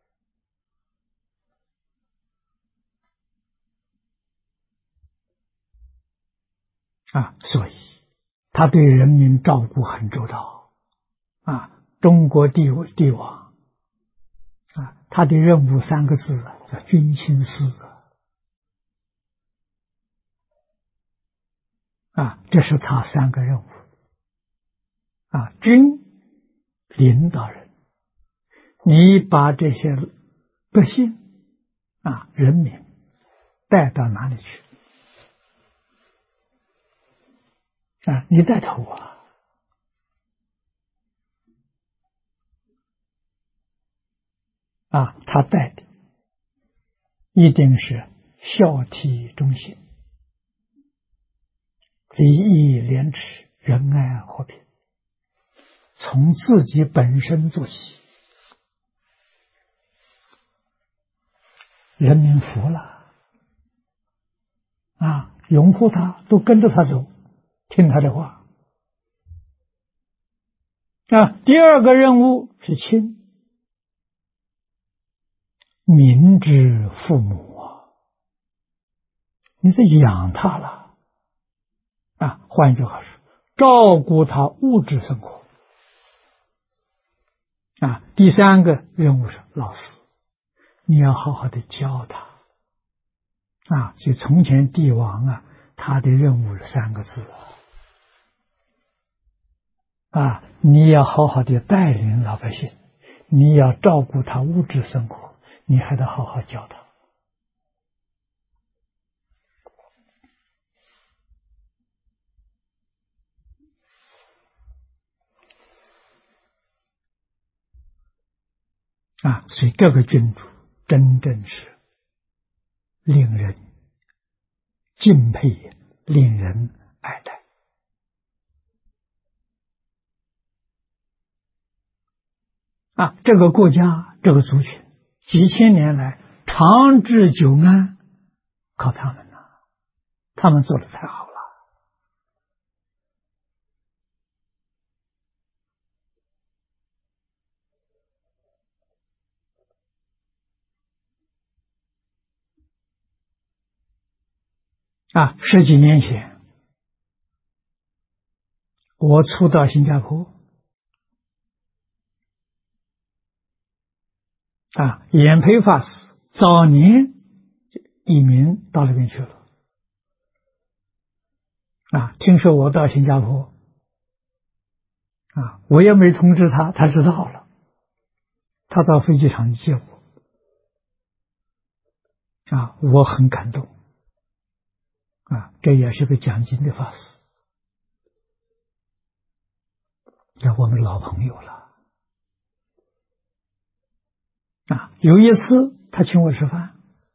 S1: 所以他对人民照顾很周到中国帝王他的任务3个字叫君亲师这是他3个任务君领导人，你把这些百姓人民带到哪里去你带头他带的一定是孝悌忠信、礼义廉耻、仁爱和平，从自己本身做起，人民服了拥护他，都跟着他走，听他的话第2个任务是亲，民之父母你是养他了换句话说，照顾他物质生活第3个任务是老师，你要好好的教他所以从前帝王他的任务是3个字你要好好的带领老百姓，你要照顾他物质生活，你还得好好教他所以这个君主真正是令人敬佩，令人爱戴这个国家，这个族群几千年来长治久安，靠他们他们做的太好了10几年前我初到新加坡演培法师早年移民到那边去了听说我到新加坡我也没通知他，他知道了，他到飞机场接我我很感动这也是个讲经的法师那我们老朋友了。有一次他请我吃饭，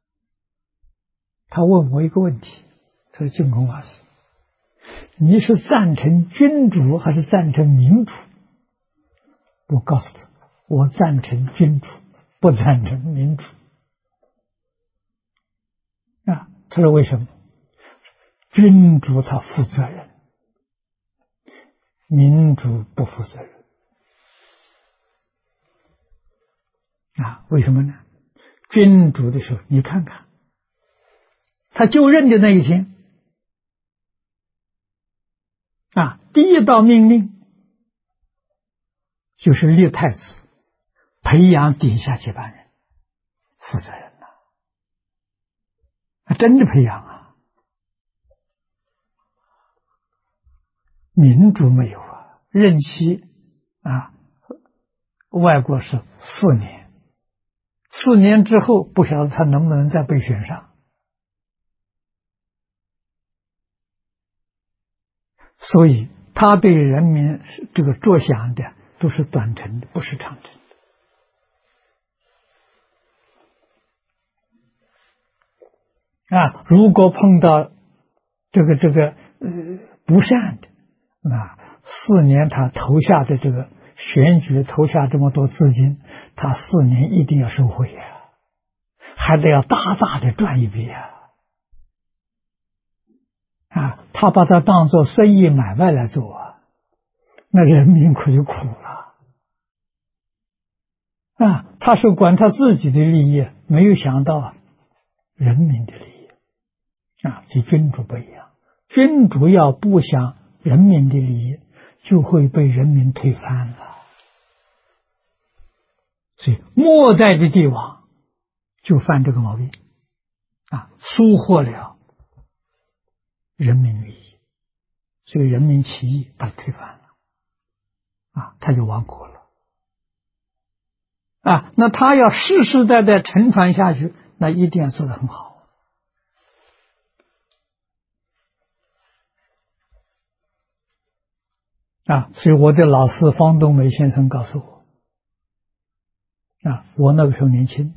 S1: 他问我一个问题，他说：“净空法师，你是赞成君主还是赞成民主？”我告诉他，我赞成君主，不赞成民主。他说为什么？君主他负责任，民主不负责任。为什么呢？君主的时候，你看看，他就任的那一天，第一道命令就是立太子，培养底下接班人，负责任真的培养民主没有任期外国是4年，4年之后不晓得他能不能再被选上。所以他对人民这个着想的都是短程的，不是长程的。如果碰到这个不善的，4年他投下的这个选举投下这么多资金，他4年一定要收回还得要大大的赚一笔他把它当作生意买卖来做那人民可就苦了他是管他自己的利益，没有想到人民的利益与君主不一样。君主要不想人民的利益，就会被人民推翻了。所以末代的帝王就犯这个毛病疏忽了人民利益，所以人民起义把他推翻了他就亡国了那他要世世代代承传下去，那一定要做得很好所以我的老师方东梅先生告诉我我那个时候年轻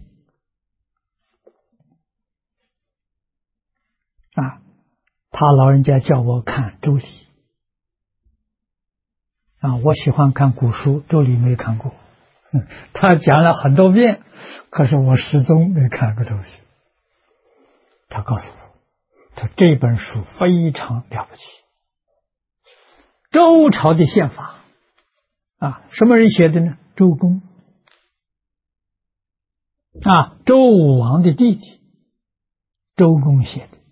S1: 他老人家叫我看周礼我喜欢看古书，周礼没看过他讲了很多遍，可是我始终没看过东西。他告诉我，他这本书非常了不起，周朝的宪法什么人写的呢？周公周武王的弟弟周公写的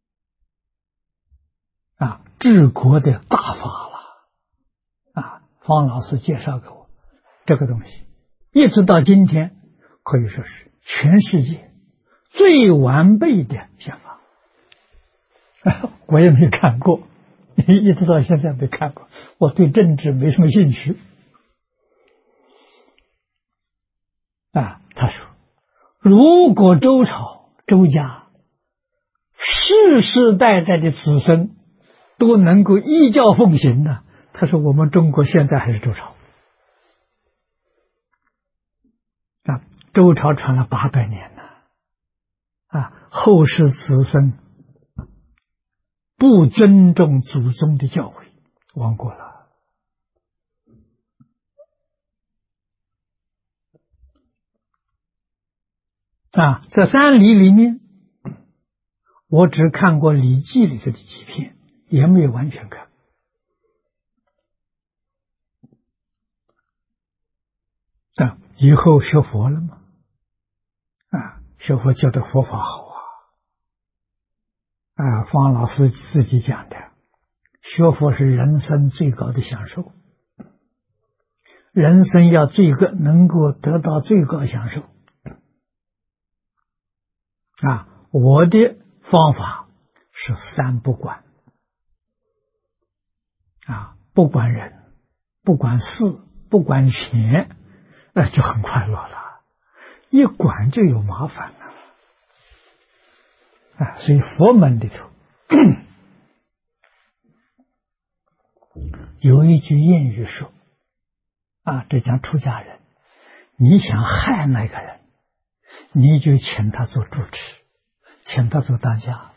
S1: 治国的大法了方老师介绍给我这个东西，一直到今天可以说是全世界最完备的宪法我也没看过，一直到现在没看过，我对政治没什么兴趣他说如果周朝周家世世代代的子孙都能够依教奉行呢，他说我们中国现在还是周朝周朝传了800年了后世子孙不尊重祖宗的教诲，亡国了这3礼里面我只看过《礼记》里头的几篇，也没有完全看以后学佛了嘛学佛觉得佛法好方老师自己讲的，学佛是人生最高的享受，人生要能够得到最高享受我的方法是3不管不管人，不管事，不管钱，那就很快乐了，一管就有麻烦了所以佛门里头有一句谚语说这讲出家人，你想害那个人，你就请他做主持，请他做当家，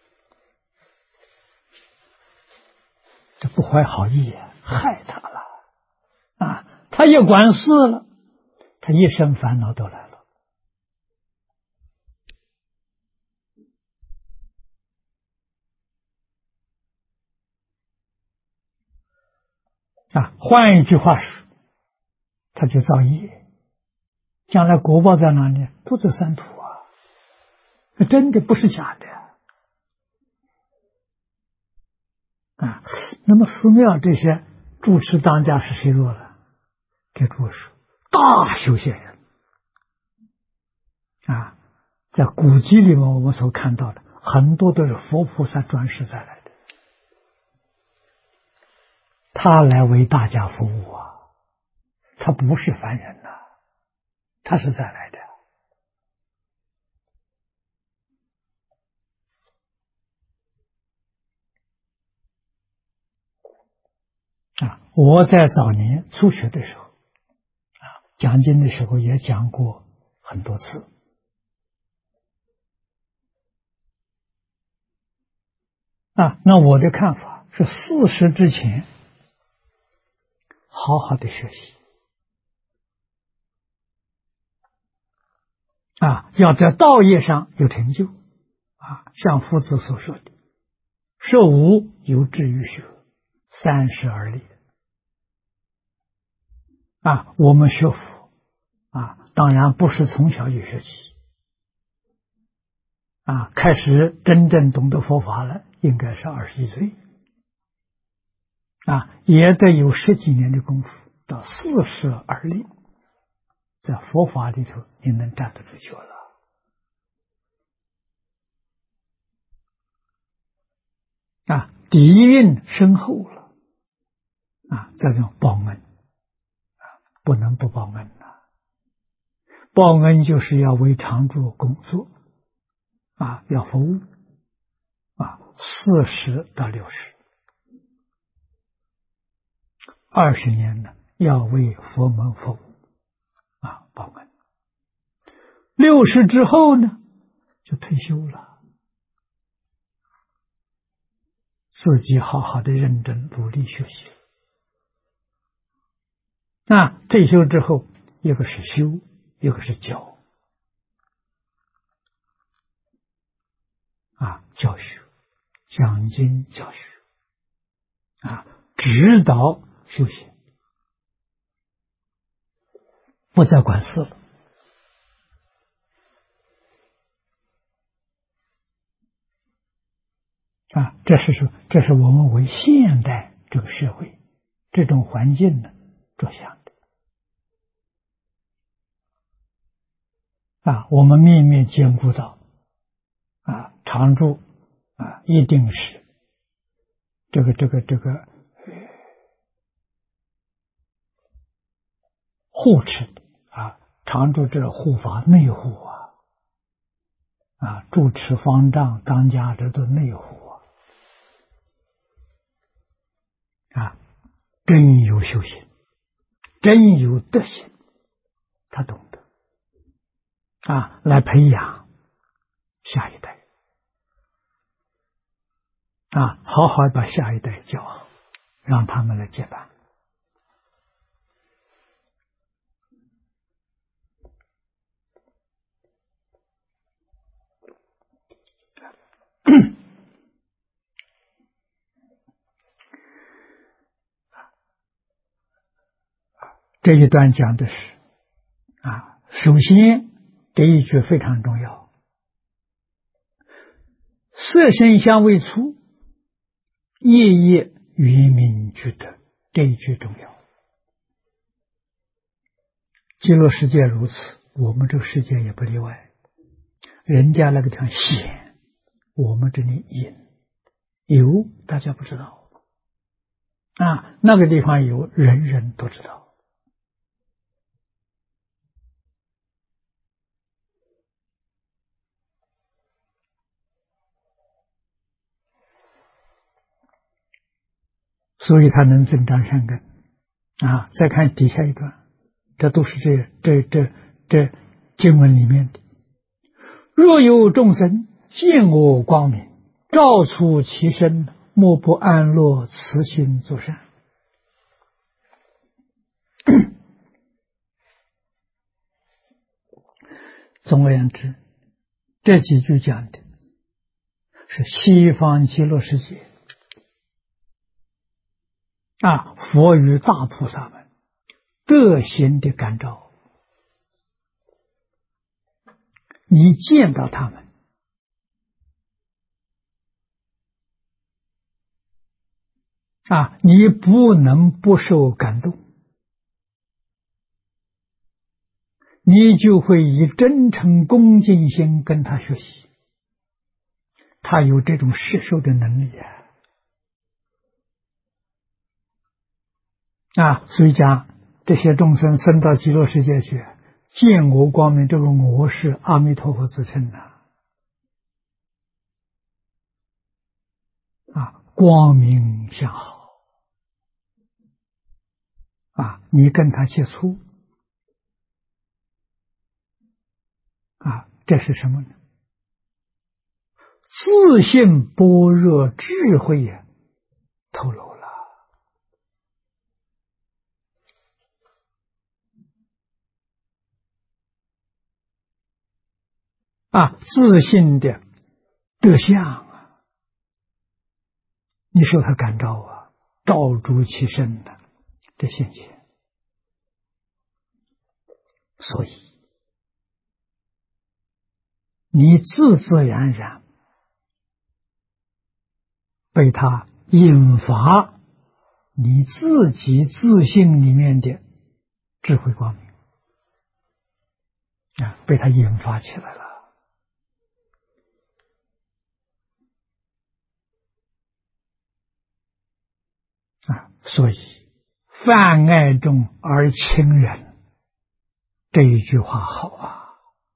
S1: 这不怀好意啊，害他了他一管事了，他一生烦恼都来了换一句话说，他就造业，将来果报在哪里？都在三途真的不是假的那么寺庙这些主持当家是谁做的？给诸位说，大修行人在古籍里面我们所看到的很多都是佛菩萨转世再来的，他来为大家服务他不是凡人他是再来的我在早年初学的时候讲经的时候也讲过很多次那我的看法是40之前好好的学习要在道业上有成就像夫子所说的设无有志于学30而立我们学佛当然不是从小就学起开始真正懂得佛法了应该是21岁也得有10几年的功夫到40而立，在佛法里头你能站得住脚了底蕴深厚了这种报恩不能不报恩报恩就是要为常住工作要服务40到60 20年呢要为佛门服务报恩60之后呢就退休了，自己好好的认真努力学习退休之后一个是修一个是教教学讲经教学指导修行，不再管事了这是我们为现代这个社会这种环境呢着想的我们面面兼顾到常住一定是这个护持的常住这护法内护住持方丈当家这都内护真有修行真有德行他懂得来培养下一代好好把下一代教好，让他们来接班这一段讲的是首先第一句非常重要，色身相未出，夜夜愚民具德，这一句重要。极乐世界如此，我们这个世界也不例外。人家那个地方显，我们这里隐，有大家不知道那个地方有，人人都知道。所以它能增长善根再看底下一段，这都是这经文里面的。若有众生见我光明，照出其身，莫不安乐，慈心作善。总而言之，这几句讲的是西方极乐世界佛与大菩萨们德行的感召。你见到他们，你不能不受感动，你就会以真诚恭敬心跟他学习。他有这种摄受的能力所以讲这些众生升到极乐世界去，见我光明，这个我是阿弥陀佛自称光明相好你跟他接触这是什么呢？自信般若智慧透露了自信的德相你受他感召照诸其身这现前。所以你自自然然被他引发你自己自信里面的智慧光明被他引发起来了所以泛爱众而亲仁，这一句话好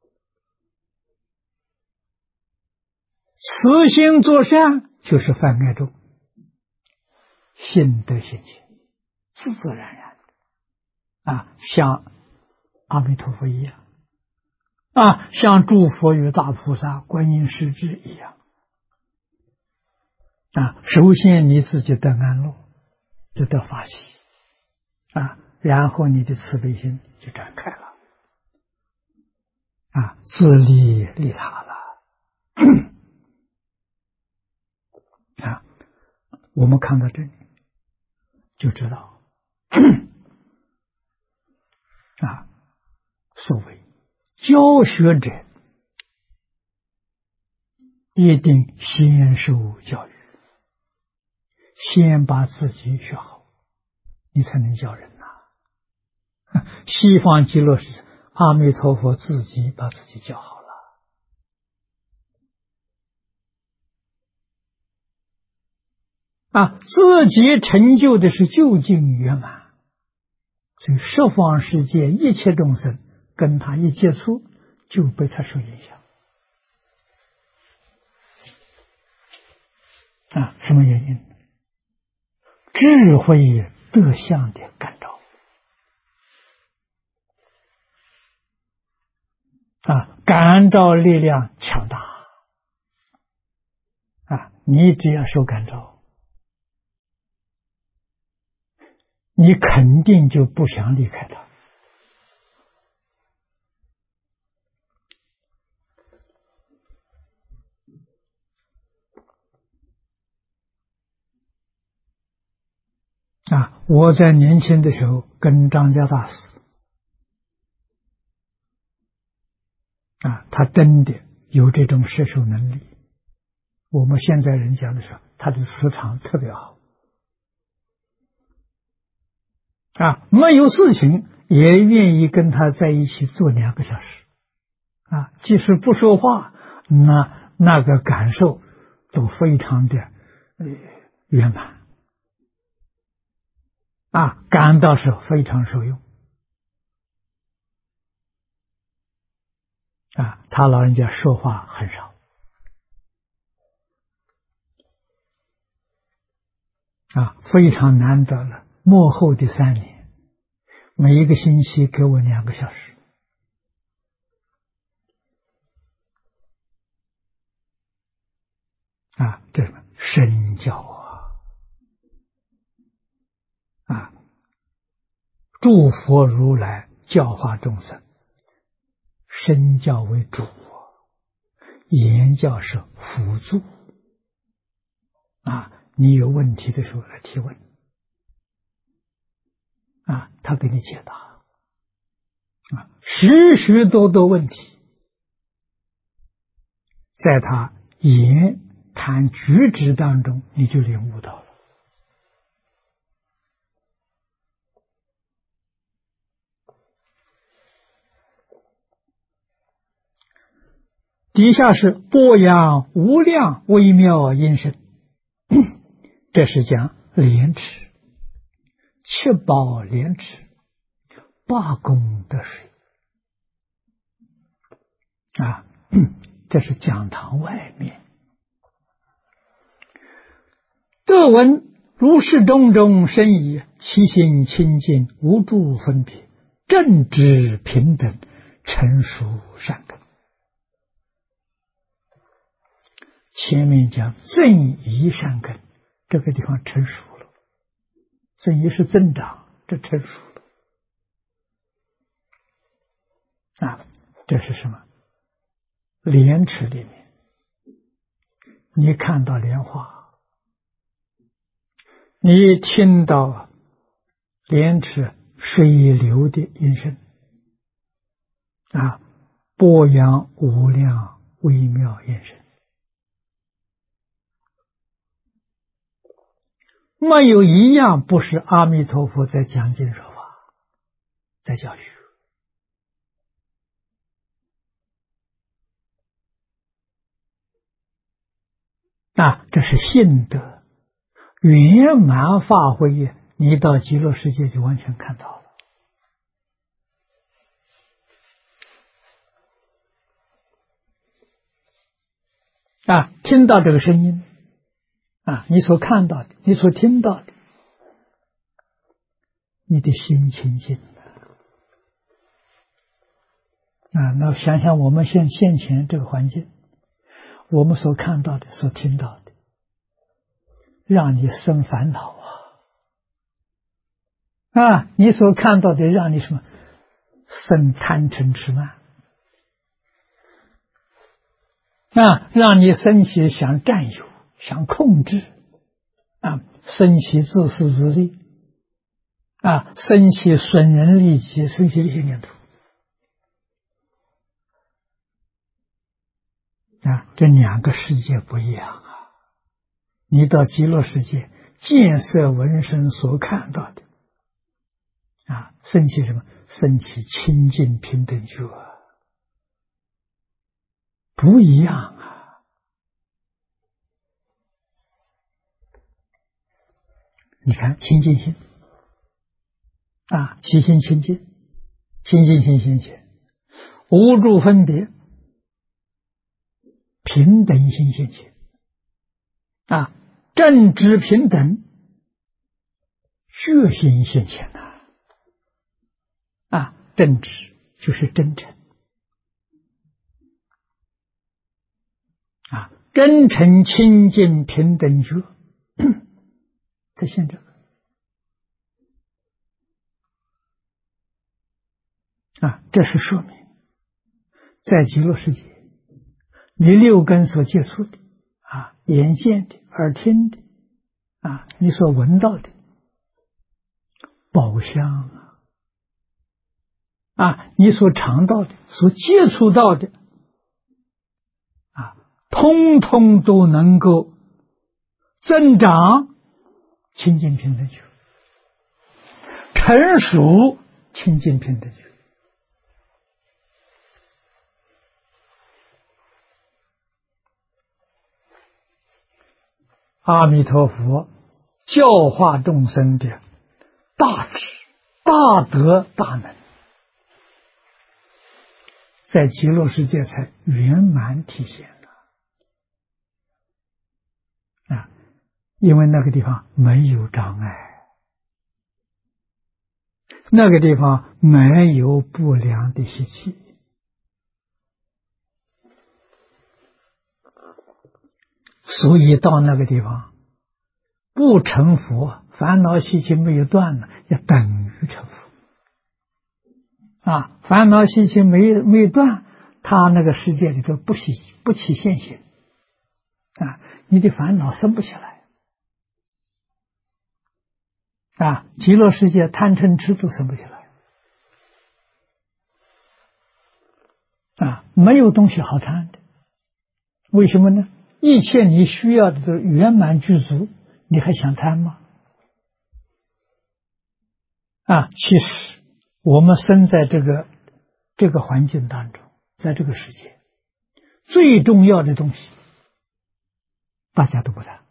S1: 慈心作善就是泛爱众，心得现前，自自然然像阿弥陀佛一样像诸佛与大菩萨观音师智一样首先你自己得安乐，就得法喜然后你的慈悲心就展开了自利利他了我们看到这里就知道所谓教学者一定先受教育，先把自己学好，你才能教人西方极乐是阿弥陀佛自己把自己教好了自己成就的是究竟圆满。所以十方世界一切众生跟他一接触，就被他受影响什么原因？智慧德相的感召感召力量强大你只要受感召，你肯定就不想离开他我在年轻的时候跟张家大师他真的有这种摄受能力。我们现在人讲的时候，他的磁场特别好没有事情也愿意跟他在一起坐2个小时即使不说话，那个感受都非常的圆满感到是非常受用他老人家说话很少非常难得了。末后的3年每一个星期给我2个小时。这是什么？身教诸佛如来教化众生，身教为主，言教是辅助。你有问题的时候来提问，他给你解答。许多问题，在他言谈举止当中，你就领悟到了。底下是播扬无量微妙音声，这是讲莲池，7宝莲池，8功德水这是讲堂外面。得闻如是种种深意，其心清净，无诸分别，正直平等，成熟善根。前面讲正宜善根，这个地方成熟了，正宜是增长，这成熟了。这是什么？莲池里面，你看到莲花，你听到莲池水流的音声，播扬无量微妙音声。没有一样不是阿弥陀佛在讲经说法，在教学。这是信德圆满发挥，你到极乐世界就完全看到了。听到这个声音，你所看到的，你所听到的，你的心清净那想想我们现前这个环境，我们所看到的，所听到的，让你生烦恼你所看到的让你什么？生贪嗔痴慢让你生起想占有，想控制生起自私自利生起损人利己，生起这些念头这2个世界不一样你到极乐世界，见色闻声所看到的生起什么？生起清净平等觉不一样你看清净心起心清净，清净心现前，无诸分别，平等心现前正直平等，觉心现前正直就是真诚真诚清净平等觉在现这个这是说明在极乐世界，你6根所接触的眼见的、耳听的你所闻到的宝香你所尝到的、所接触到的通通都能够增长清净平等觉，成熟清净平等觉阿弥陀佛教化众生的大智、大德、大能，在极乐世界才圆满体现因为那个地方没有障碍， 那个地方没有不良的习气，所以到那个地方不成佛，烦恼习气没有断呢，也等于成佛。烦恼习气没断，他那个世界里头不起现行你的烦恼生不起来极乐世界贪嗔痴都生不起来没有东西好贪的。为什么呢？一切你需要的都圆满具足，你还想贪吗？其实我们生在这个环境当中，在这个世界最重要的东西大家都不谈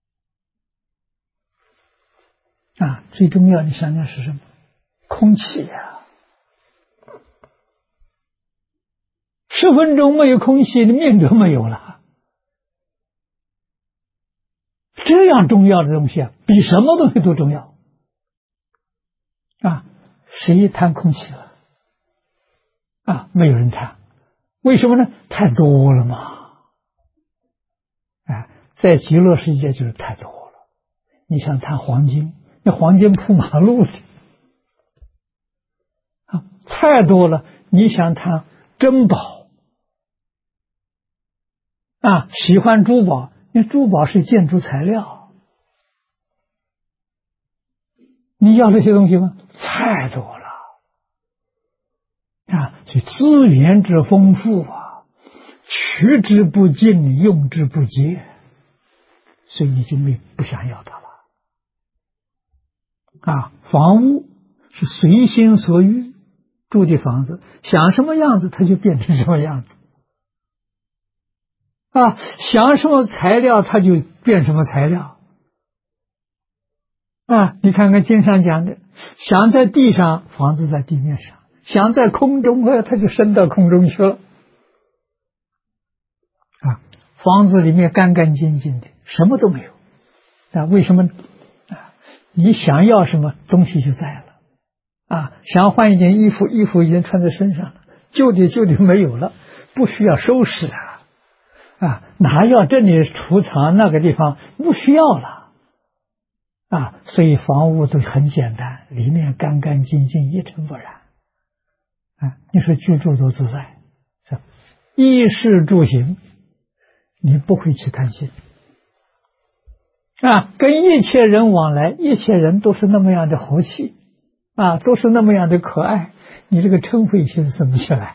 S1: 最重要你想想是什么？空气10分钟没有空气，你命都没有了。这样重要的东西比什么东西都重要谁谈空气了没有人谈。为什么呢？太多了嘛在极乐世界就是太多了。你想谈黄金，那黄金铺马路的太多了。你想谈珍宝喜欢珠宝，因为珠宝是建筑材料，你要这些东西吗？太多了所以资源之丰富取之不尽，用之不竭，所以你就不想要它了房屋是随心所欲，住的房子想什么样子它就变成什么样子想什么材料它就变什么材料你看看经上讲的，想在地上，房子在地面上；想在空中，它就升到空中去了房子里面干干净净的，什么都没有为什么你想要什么东西就在了想换一件衣服，衣服已经穿在身上了，旧的没有了，不需要收拾哪要这里储藏那个地方，不需要了所以房屋都很简单，里面干干净净，一尘不染你说居住多自在，是吧？衣食住行你不会去贪心跟一切人往来，一切人都是那么样的和气都是那么样的可爱，你这个嗔恚心生不起来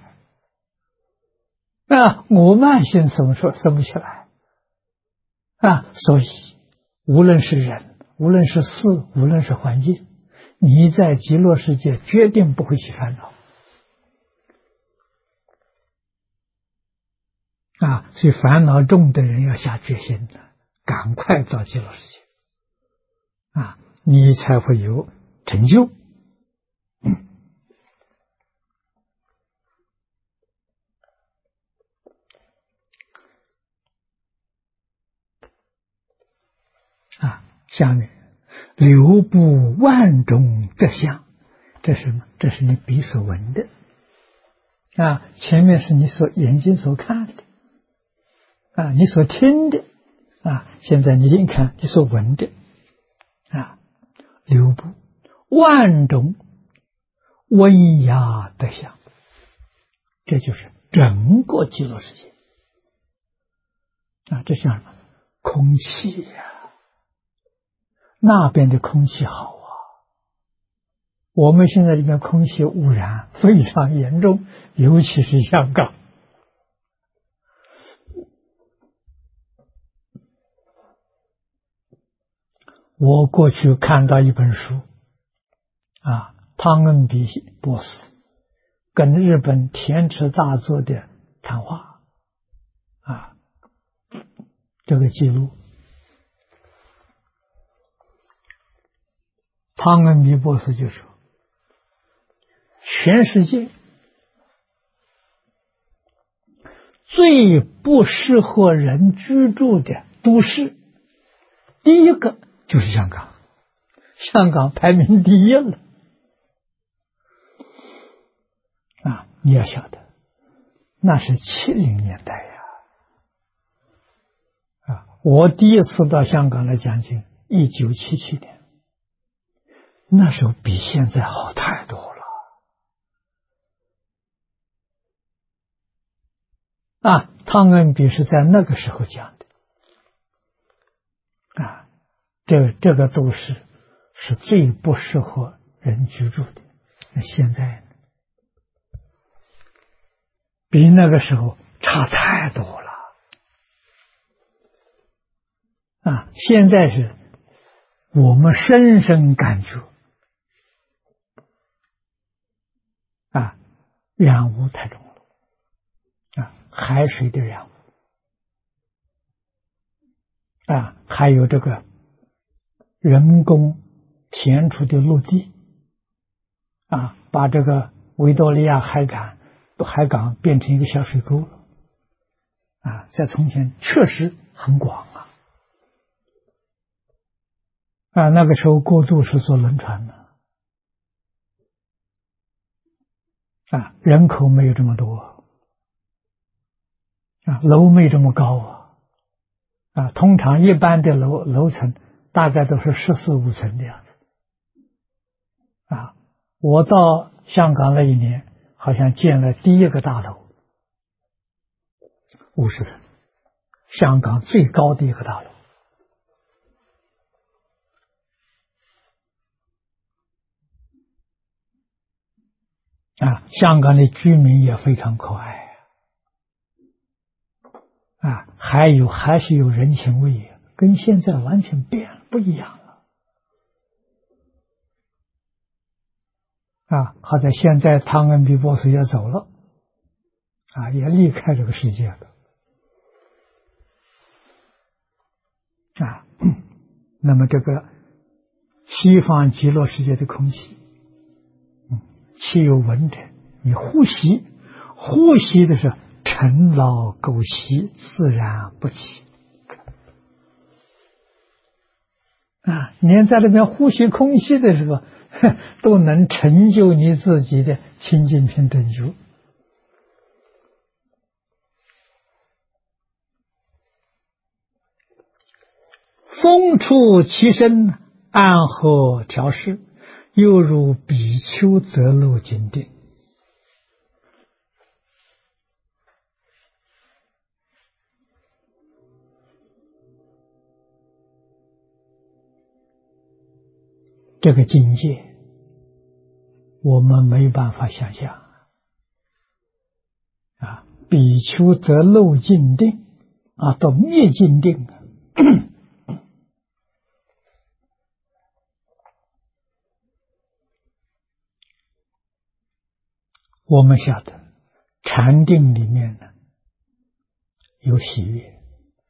S1: 我慢心生不起来所以无论是人，无论是事，无论是环境，你在极乐世界决定不会起烦恼所以烦恼重的人要下决心的，赶快到极乐世界你才会有成就下面流布万种德相，这是什么？这是你鼻所闻的前面是你眼睛所看的你所听的现在你看你所闻的流布万种温雅德相，这就是整个极乐世界这像什么？空气那边的空气好我们现在这边空气污染非常严重，尤其是香港我过去看到一本书汤恩比博士跟日本田池大作的谈话这个记录，汤恩比博士就说，全世界最不适合人居住的都市，第一个就是香港，香港排名第一了你要晓得，那是70年代呀！我第一次到香港来讲经，1977年，那时候比现在好太多了。汤恩比是在那个时候讲的。这个都市是最不适合人居住的。那现在呢，比那个时候差太多了。现在是我们深深感觉染污太重了。海水的染污还有这个人工填出的陆地把这个维多利亚海港变成一个小水沟了在从前确实很广那个时候过渡是坐轮船的人口没有这么多楼没这么高通常一般的楼层大概都是14、15层的样子我到香港那一年好像建了第一个大楼50层，香港最高的一个大楼香港的居民也非常可爱还是有人情味跟现在完全变了，不一样了好在现在汤恩比博士也走了也离开这个世界了那么这个西方极乐世界的空气气有闻者，你呼吸的是尘劳垢习自然不起连在那边呼吸空气的时候都能成就你自己的清净平等觉风处其身暗合调适又如比丘则漏经定这个境界我们没办法想象比丘则漏尽定到灭尽定我们晓得禅定里面呢有喜悦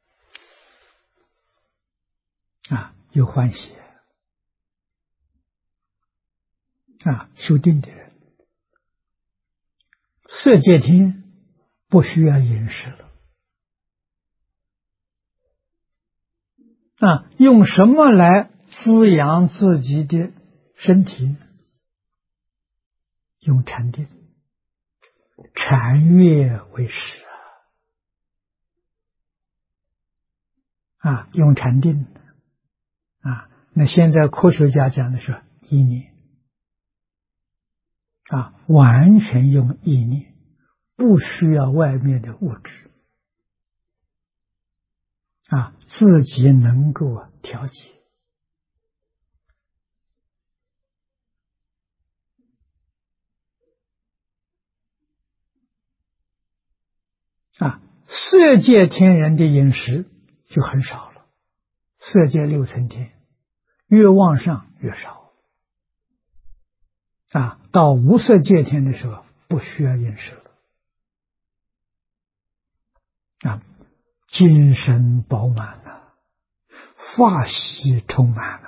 S1: 有欢喜修定的人色界天不需要饮食了用什么来滋养自己的身体呢？用禅定禅悦为食用禅定那现在科学家讲的是意念完全用意念不需要外面的物质自己能够调节色界天人的饮食就很少了色界6层天越往上越少到无色界天的时候不需要饮食了精神饱满法喜充满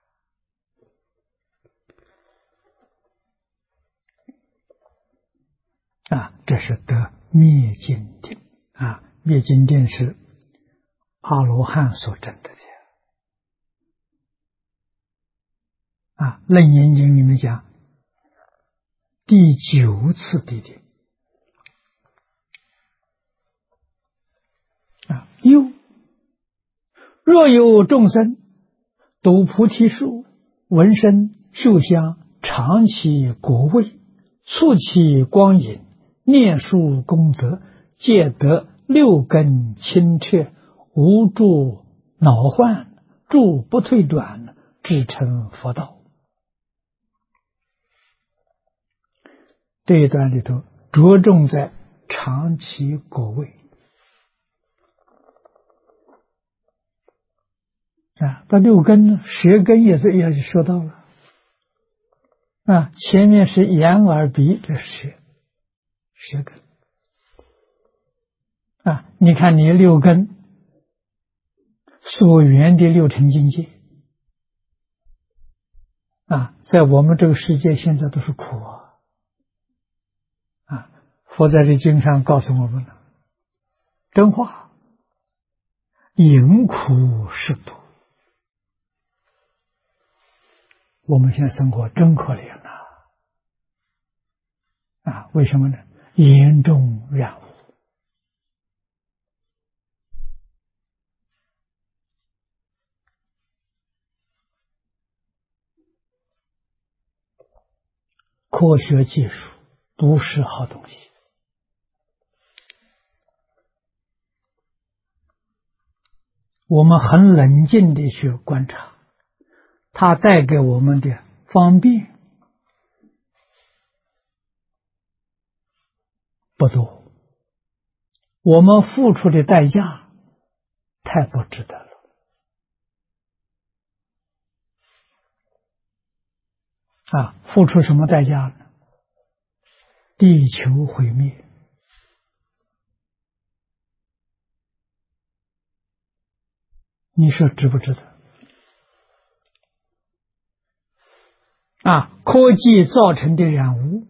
S1: 这是得灭尽定灭尽定是阿罗汉所证得的楞严经里面讲第9次地定又若有众生读菩提树，闻声嗅香，尝其果味，触其光影，念书功德，皆得六根清澈，无助恼患，诸不退转，至成佛道。这一段里头着重在尝其果味这六根呢，舌根也说到了前面是眼耳鼻，这是舌根你看你六根所缘的六尘境界在我们这个世界现在都是苦佛在这经上告诉我们了，真话，饮苦食毒。我们现在生活真可怜为什么呢？严重染污。科学技术不是好东西。我们很冷静地去观察，它带给我们的方便不多，我们付出的代价太不值得了。付出什么代价呢？地球毁灭。你说值不值得？科技造成的染污，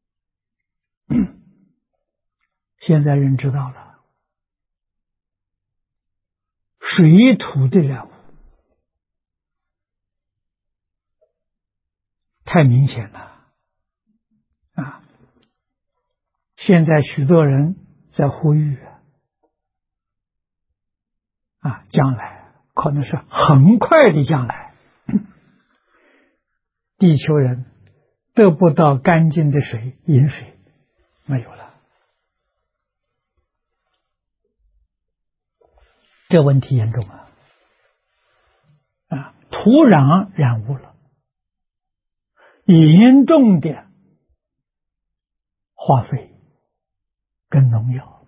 S1: 现在人知道了，水土的染污太明显了现在许多人在呼吁将来可能是很快的将来，地球人得不到干净的水，饮水没有了，这问题严重土壤染污了，严重的化肥跟农药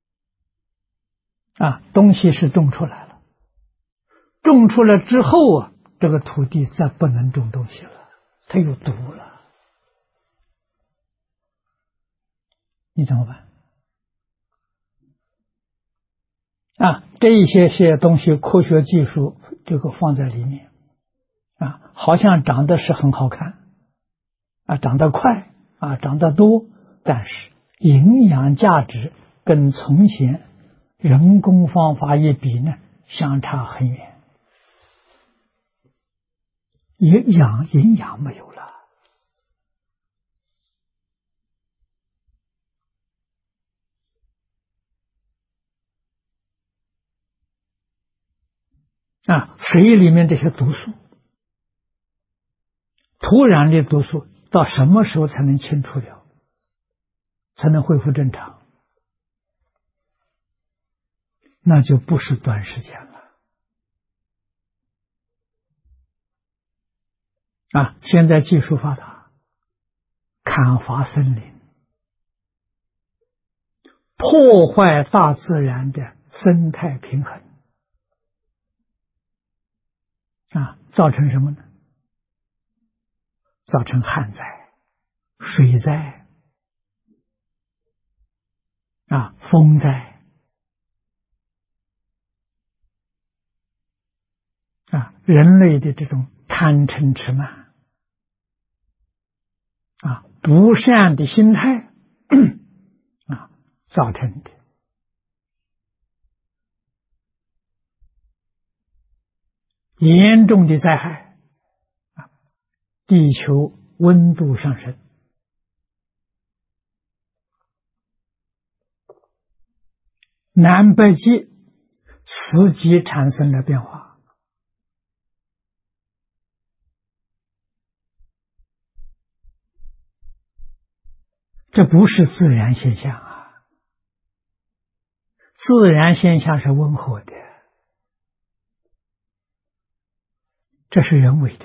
S1: 东西是种出来了，种出来之后这个土地再不能种东西了，它有毒了，你怎么办？这一些东西科学技术这个放在里面好像长得是很好看长得快长得多，但是营养价值跟从前人工方法一比呢，相差很远，营养没有了水里面这些毒素，土壤的毒素到什么时候才能清除掉，才能恢复正常？那就不是短时间了现在技术发达，砍伐森林，破坏大自然的生态平衡造成什么呢？造成旱灾、水灾风灾人类的这种贪嗔痴慢不善的心态造成的。严重的灾害地球温度上升，南北极磁极产生了变化。这不是自然现象啊，自然现象是温和的，这是人为的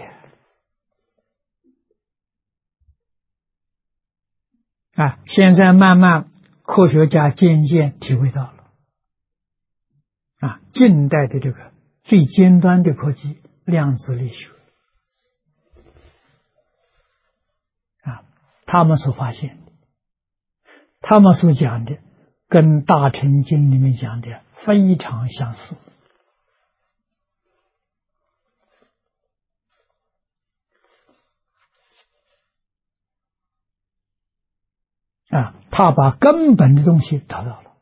S1: 啊。现在慢慢科学家渐渐体会到了啊，近代的这个最尖端的科技量子力学啊，他们所发现的，他们所讲的跟大乘经里面讲的非常相似啊，他把根本的东西找到了，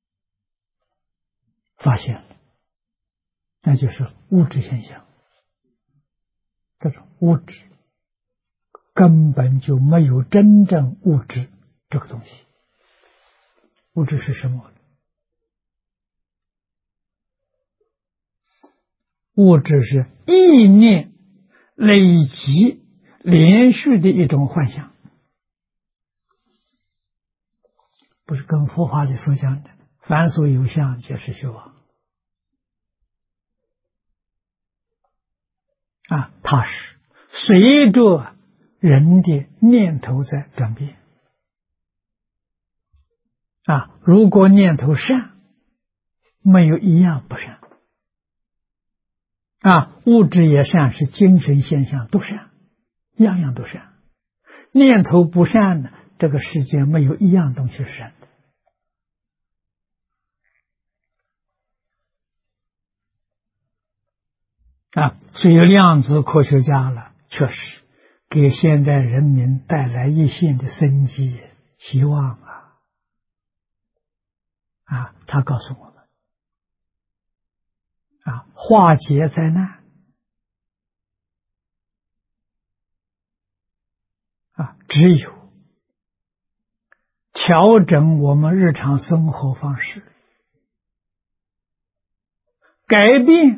S1: 发现了，那就是物质现象。这种物质根本就没有真正物质这个东西。物质是什么？物质是意念累积连续的一种幻象，不是跟佛法里所讲的凡所有相皆是虚妄啊，它是随着人的念头在转变啊。如果念头善，没有一样不善啊。物质也善，是精神现象都善，样样都善。念头不善呢，这个世界没有一样东西是善的啊。所以量子科学家了，确实给现在人民带来一线的生机希望啊，他告诉我们啊，化解灾难啊，只有调整我们日常生活方式，改变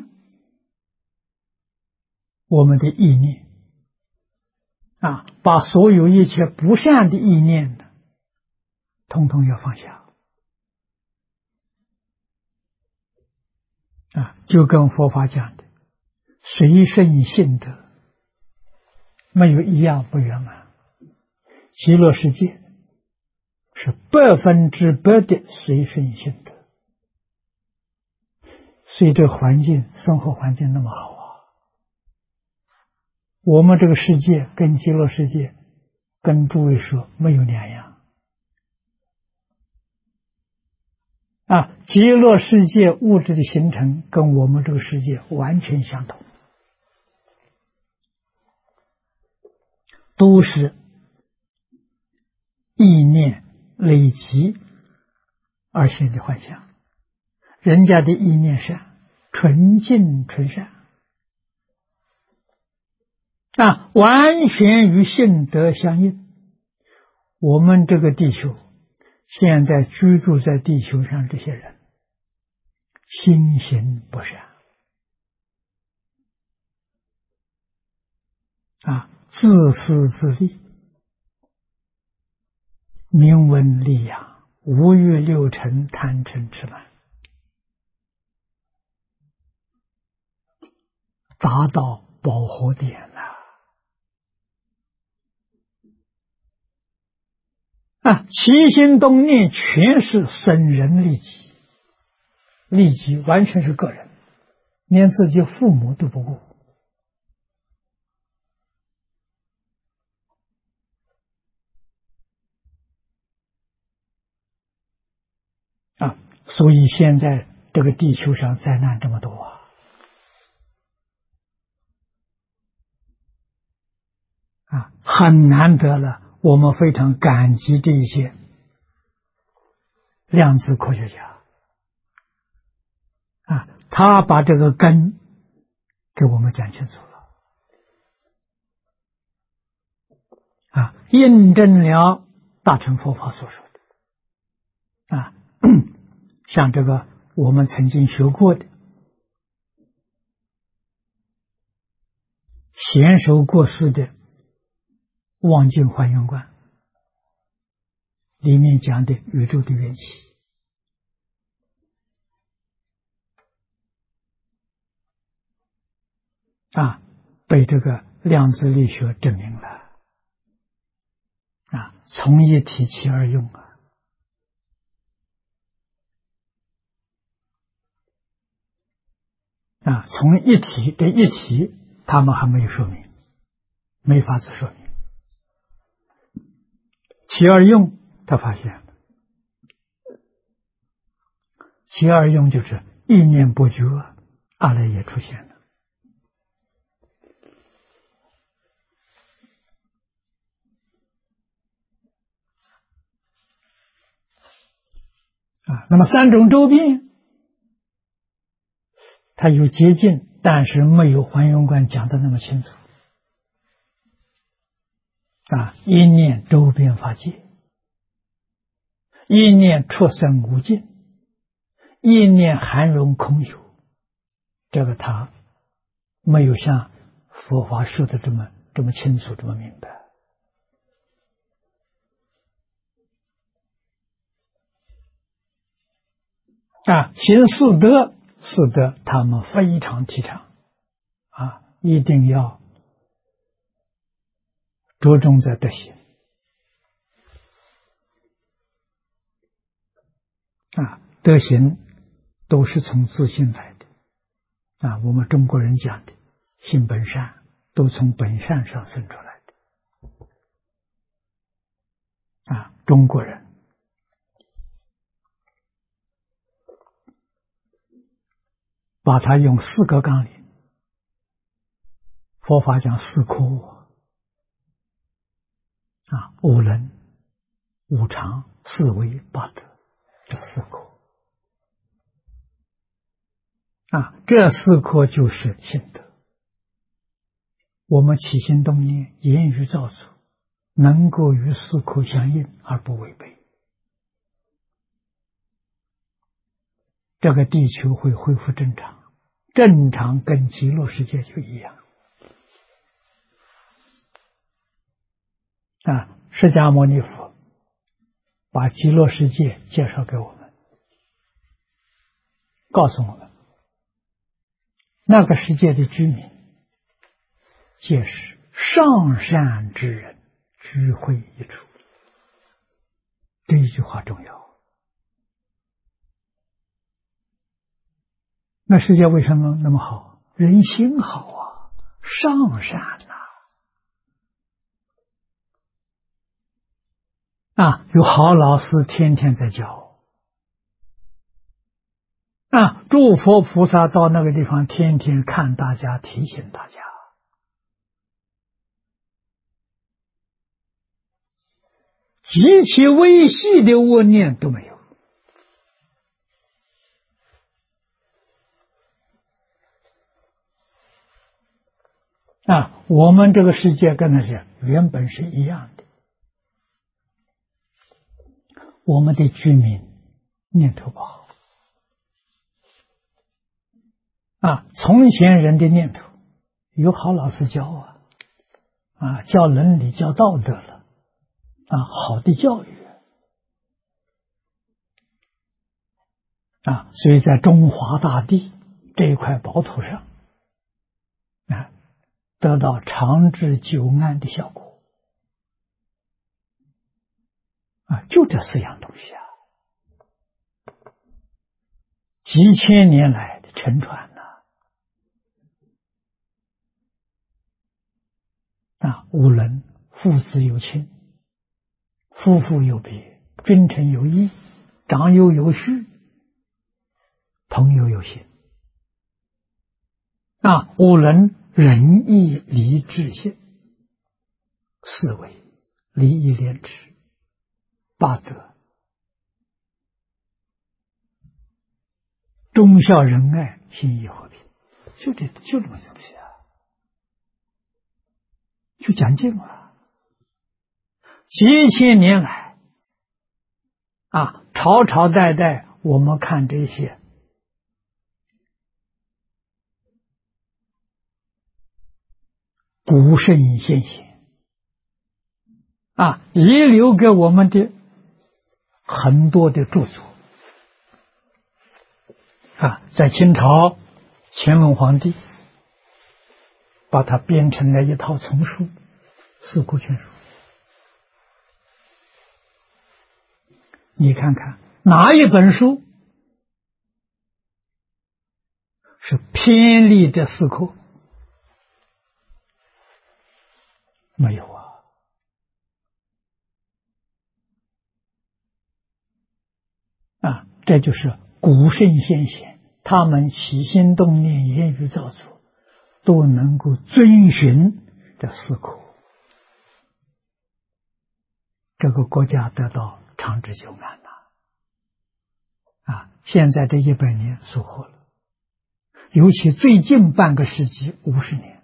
S1: 我们的意念啊，把所有一切不善的意念呢，统统要放下啊，就跟佛法讲的随顺性德，没有一样不圆满。极乐世界是100%的随顺性德，所以这环境生活环境那么好啊。我们这个世界跟极乐世界跟诸位说没有两样啊，极乐世界物质的形成跟我们这个世界完全相同，都是意念累积而现的幻象。人家的意念善，纯净纯善啊，完全与性德相应。我们这个地球现在居住在地球上这些人，心行不善啊，自私自利，名闻利养，五欲六尘，贪嗔痴慢，达到饱和点了啊！起心动念全是损人利己，利己完全是个人，连自己父母都不顾啊！所以现在这个地球上灾难这么多啊，很难得了。我们非常感激这一些量子科学家啊，他把这个根给我们讲清楚了啊，印证了大乘佛法所说的啊，像这个我们曾经学过的贤首过世的《望境还原观》里面讲的宇宙的缘起被这个量子力学证明了从一体起而用从一体的一体，他们还没有说明，没法子说明。起而用，他发现了，起而用就是意念不觉，阿赖耶出现了。那么三种周遍，它有捷径，但是没有还原观讲的那么清楚。一念周遍法界，一念出生无尽，一念含容空有，这个他没有像佛法说的这么清楚，这么明白。行四德，四德他们非常提倡一定要着重在德行德行都是从自信来的我们中国人讲的性本善，都从本善上生出来的中国人把它用四个纲领，佛法讲四科五能、五常、四维、八德，这四科这四科就是性德。我们起心动念、言语造作，能够与四科相应而不违背，这个地球会恢复正常，正常跟极乐世界就一样释迦牟尼佛把极乐世界介绍给我们，告诉我们那个世界的居民皆是上善之人，聚会一处。这一句话重要。那世界为什么那么好？人心好上善有好老师天天在教诸佛菩萨到那个地方天天看大家，提醒大家，极其微细的恶念都没有我们这个世界跟那些原本是一样的，我们的居民念头不好从前人的念头有好老师教教伦理教道德了好的教育所以在中华大地这一块宝土上得到长治久安的效果就这四样东西几千年来的沉传五伦，父子有亲，夫妇有别，君臣有义，长幼有序，朋友有信五伦，仁义礼智信；四维，礼义廉耻；八德，忠孝仁爱，信义和平。就这么东西就讲尽了。几千年来朝朝代代，我们看这些古圣先贤遗留给我们的很多的著作在清朝乾隆皇帝把它编成了一套丛书《四库全书》。你看看哪一本书是偏离这四库？没有这就是古圣先贤，他们起心动念、言语造作，都能够遵循这四库，这个国家得到长治久安现在这100年收获了，尤其最近半个世纪50年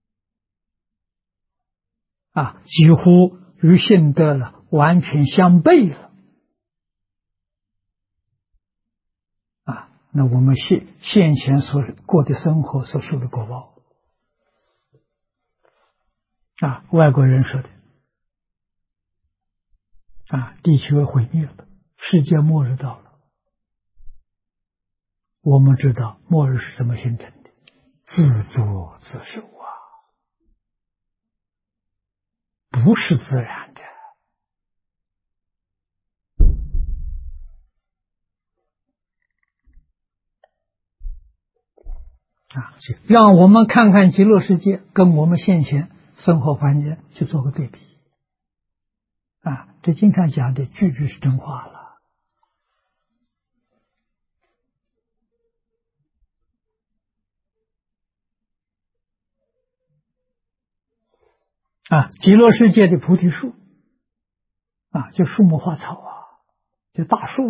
S1: 几乎与现德了完全相悖了那我们先前所过的生活所受的果报外国人说的地球毁灭了，世界末日到了。我们知道末日是怎么形成的，自作自受不是自然的让我们看看极乐世界跟我们现前生活环境去做个对比这经常讲的句句是真话了极乐世界的菩提树就树木花草就大树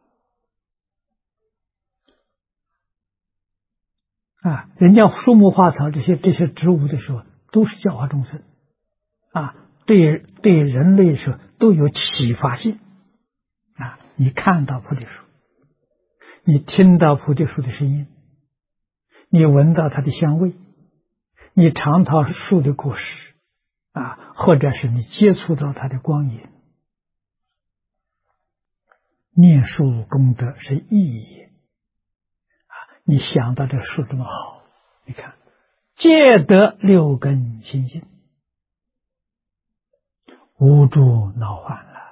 S1: 人家树木花草这些植物的时候，都是教化众生对人类说都有启发性你看到菩提树，你听到菩提树的声音，你闻到它的香味，你尝到树的果实或者是你接触到它的光影，念树功德是意义你想到这树这么好，你看戒得六根清净，无诸恼患了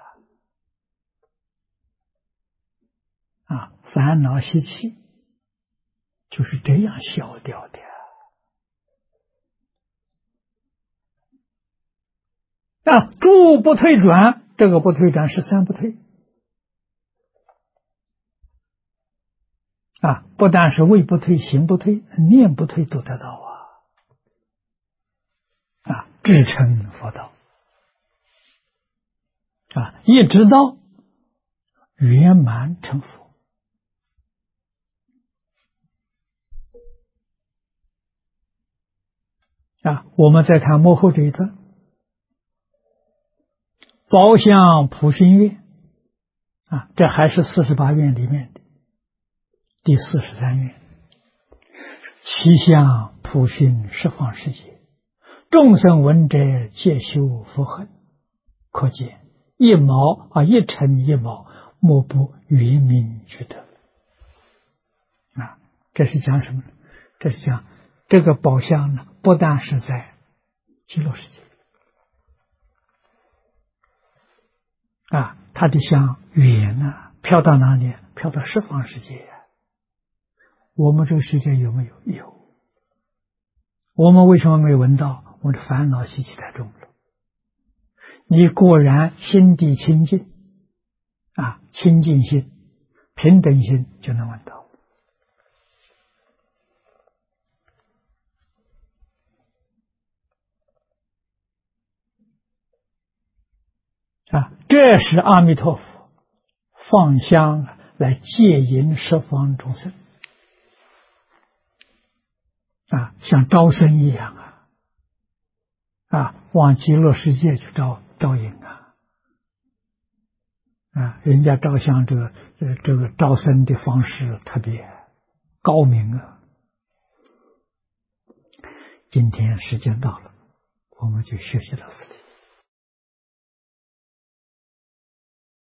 S1: 烦恼习气就是这样消掉的诸不退转，这个不退转是三不退不但是位不退、行不退、念不退都得到至成佛道一直到圆满成佛我们再看幕后这一段，宝相普熏愿这还是48愿里面的第43愿，其相普熏十方世界，众生闻者皆修佛恨，可见一尘一毛，莫不圆明具德这是讲什么呢？这是讲这个宝相呢，不但是在极乐世界它的相远飘到哪里？飘到十方世界我们这个世界有没有？有。我们为什么没有闻到？我的烦恼习气太重了。你果然心地清净清净心、平等心就能闻到这是阿弥陀佛放香来戒引十方众生像招生一样往极乐世界去招引人家照相这个招生的方式特别高明今天时间到了， 我们就学习到此地。